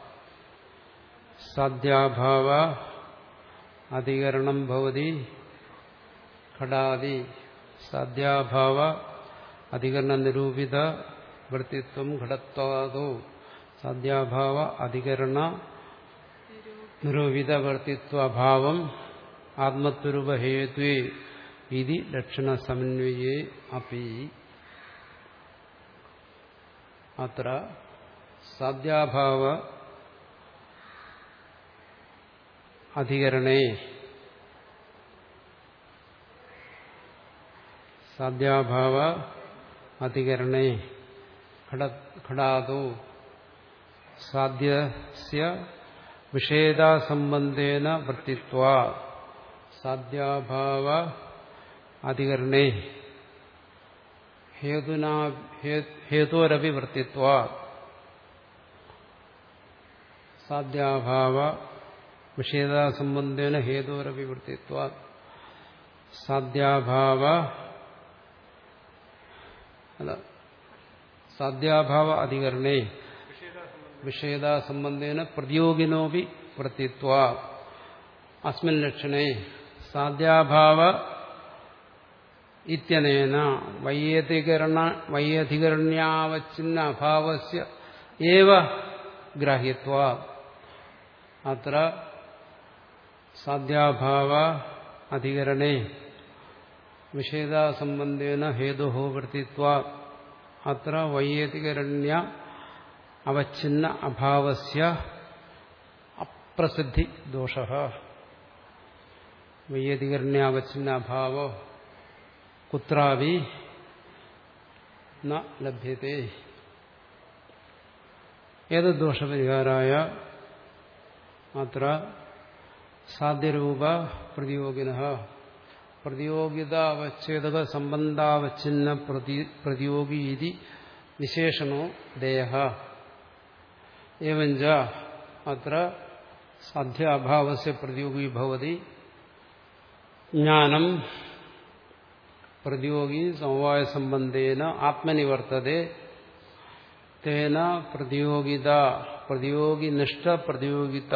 Speaker 1: സാധ്യാഭാവ അധികരണം ഭവതി ഘടാതി സാധ്യാഭാവ അധികരണ നിരൂപിത വൃത്തിത്വം ഘടത്വാദോ സാധ്യാഭാവ അധികരണ നിരൂപിത വർത്തിത്വഭാവം ആത്മത്വരൂപഹേത്വേ ഇതി ലക്ഷണ സമന്വയേ അപി അത്ര സാധ്യാഭാവ അധികരണേ സാധ്യാഭാവ അധികരണേ ഘടാദോ സാധ്യസ്യ വിഷേദാസംബന്ധേന വൃത്തിത്വാ സാധ്യാഭാവ അധികരണേ ഹേതുനാ ഹേതോരപി വൃത്തിത്വാ സാധ്യാഭാവ വിഷേദാസംബന്ധേന ഹേതോരപി വൃത്തിത്വാ സാധ്യാഭാവ അല്ല സാധ്യാഭാവ അധികരണേ വിഷേദാസംബന്ധേന പ്രതിയോഗിനോപി വൃത്തിത്വാ അസ്മിൻ ലക്ഷണേ സാധ്യാഭാവ ഇത്യനേന വൈയധികരണ വൈയധികരണ്യാവച്ഛിന്ന അഭാവസ്യ ഏവ ഗ്രാഹ്യത്വാ അത്ര സാധ്യാഭാവ അധികരണേ വിഷേദാസംബന്ധേന ഹേതുഃ വൃത്തിത്വാ അത്ര വൈയധികരണ്യ അവച്ഛിന്ന അഭാവസ്യ അപ്രസിദ്ധി ദോഷഃ. വൈയധികരണ്യ അവച്ഛിന്ന അഭാവോ കുത്രാപി ന ലഭ്യത്തെ. ഏത് ദോഷപരിഹാരായ അത്ര സാധ്യരൂപ പ്രതിയോഗിനഃ പ്രതിയോഗിത അവച്ഛേദക സംബന്ധാവച്ഛിന്ന പ്രതി പ്രതിയോഗി ഇതി വിശേഷണോ ദേഹ. ഏവഞ്ച അത്ര സാധ്യാഭാവസ്യ പ്രതിയോഗി ഭവതി ജ്ഞാനം പ്രതിയോഗി സമവായ സംബന്ധേന ആത്മനി വർത്തതെ. തേന പ്രതിയോഗിത പ്രതിയോഗിനിഷ്ഠ പ്രതിയോഗിത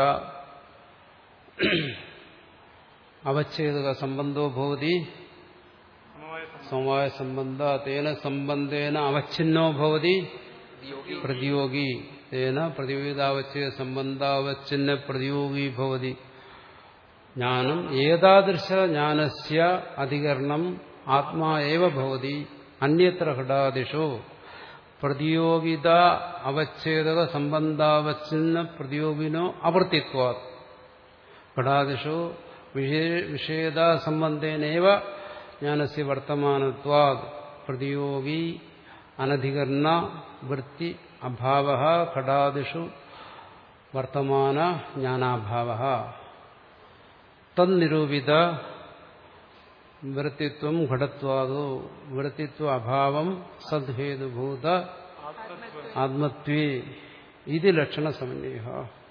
Speaker 1: അവച്ഛേദക സംബന്ധോ ഭവതി സമവായ സംബന്ധ. തേന സംബന്ധേന അവച്ഛിന്നോ ഭവതി പ്രതിയോഗി. തേന പ്രതിയോഗിതാവച്ഛേദ സംബന്ധാവച്ഛിന്ന പ്രതിയോഗി ഭവതി ജ്ഞാനം. ഏതാദൃശ ജ്ഞാനസ്യ അധികരണം ആത്മാ ഏവ ഭവതി. അന്യത്ര ഘടാദിഷു പ്രതിയോഗിത അവച്ഛേദക സംബന്ധാവച്ഛിന്ന പ്രതിയോഗിനോ അവർത്തിത്വാത്. ഘടാദിഷു വിഷേദ സംബന്ധേനൈവ ജ്ഞാനസ്യ വർത്തമാനത്വാത് പ്രതിയോഗി അനധികരണ വൃത്തി അഭാവഃ ഘടാദിഷു വർത്തമാന ജ്ഞാനാഭാവഃ. തന്നിരൂപിത വൃത്തിത്വം ഘടത്വാദോ വൃത്തിത്വ അഭാവം സദ്ഹേതുഭൂത ആത്മത്വേ ഇത് ലക്ഷണ സമന്വയ.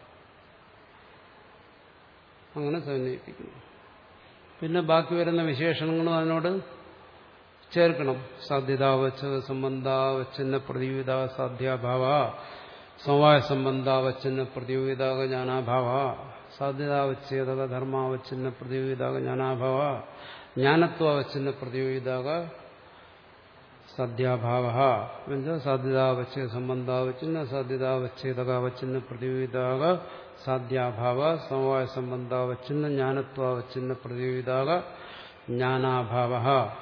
Speaker 1: അങ്ങനെ സമന്വയിപ്പിക്കുന്നു. പിന്നെ ബാക്കി വരുന്ന വിശേഷണങ്ങളും അതിനോട് ചേർക്കണം. സാധ്യതാവച്ഛ സംബന്ധാവച്ഛിന്ന പ്രതിയോഗിത സാധ്യാഭാവ സമവായ സംബന്ധാവച്ഛിന്ന പ്രതിയോഗിത ജ്ഞാനാഭാവ സാധ്യതാവച്ഛേദക ധർമാവച്ഛിന്ന പ്രതിയോഗിത ജ്ഞാനാഭാവ ജ്ഞാനത്വാവച്ഛിന്ന പ്രതിയോഗിത സാധ്യാഭാവ സാധ്യതാവച്ഛേദ സംബന്ധാവച്ഛിന്ന സാധ്യതാവച്ഛേദകാവച്ഛിന്ന പ്രതിയോഗിത സാധ്യാഭാവ സമവായ സംബന്ധാവച്ഛിന്ന ജ്ഞാനത്വാവച്ഛിന്ന പ്രതിയോഗിത ജ്ഞാനാഭാവ.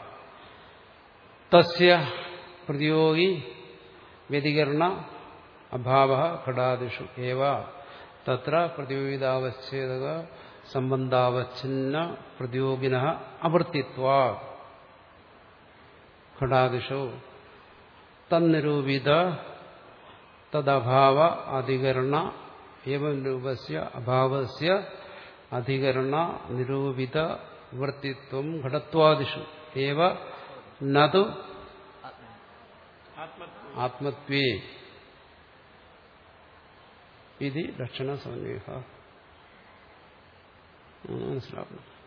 Speaker 1: തസ്യ പ്രതിയോഗി വ്യതികരണ അഭാവ ഘടാദിഷു ഏവ തത്ര പ്രതിയോഗിതാവച്ഛേദക സംബന്ധാവച്ഛിന്ന പ്രതിയോഗിനഃ അവർത്തിത്വാത് ഘടാദിഷു തന്നിരൂപിത തദഭാവ അധികരണ ഏവം രൂപസ്യ അഭാവസ്യ അധികരണ നിരൂപിത വൃത്തിത്വം ഘടത്വാദിഷു ഏവ നതു ആത്മത്വേ ഇതി ലക്ഷണ സമന്വയ. മനസ്സിലാക്കണം.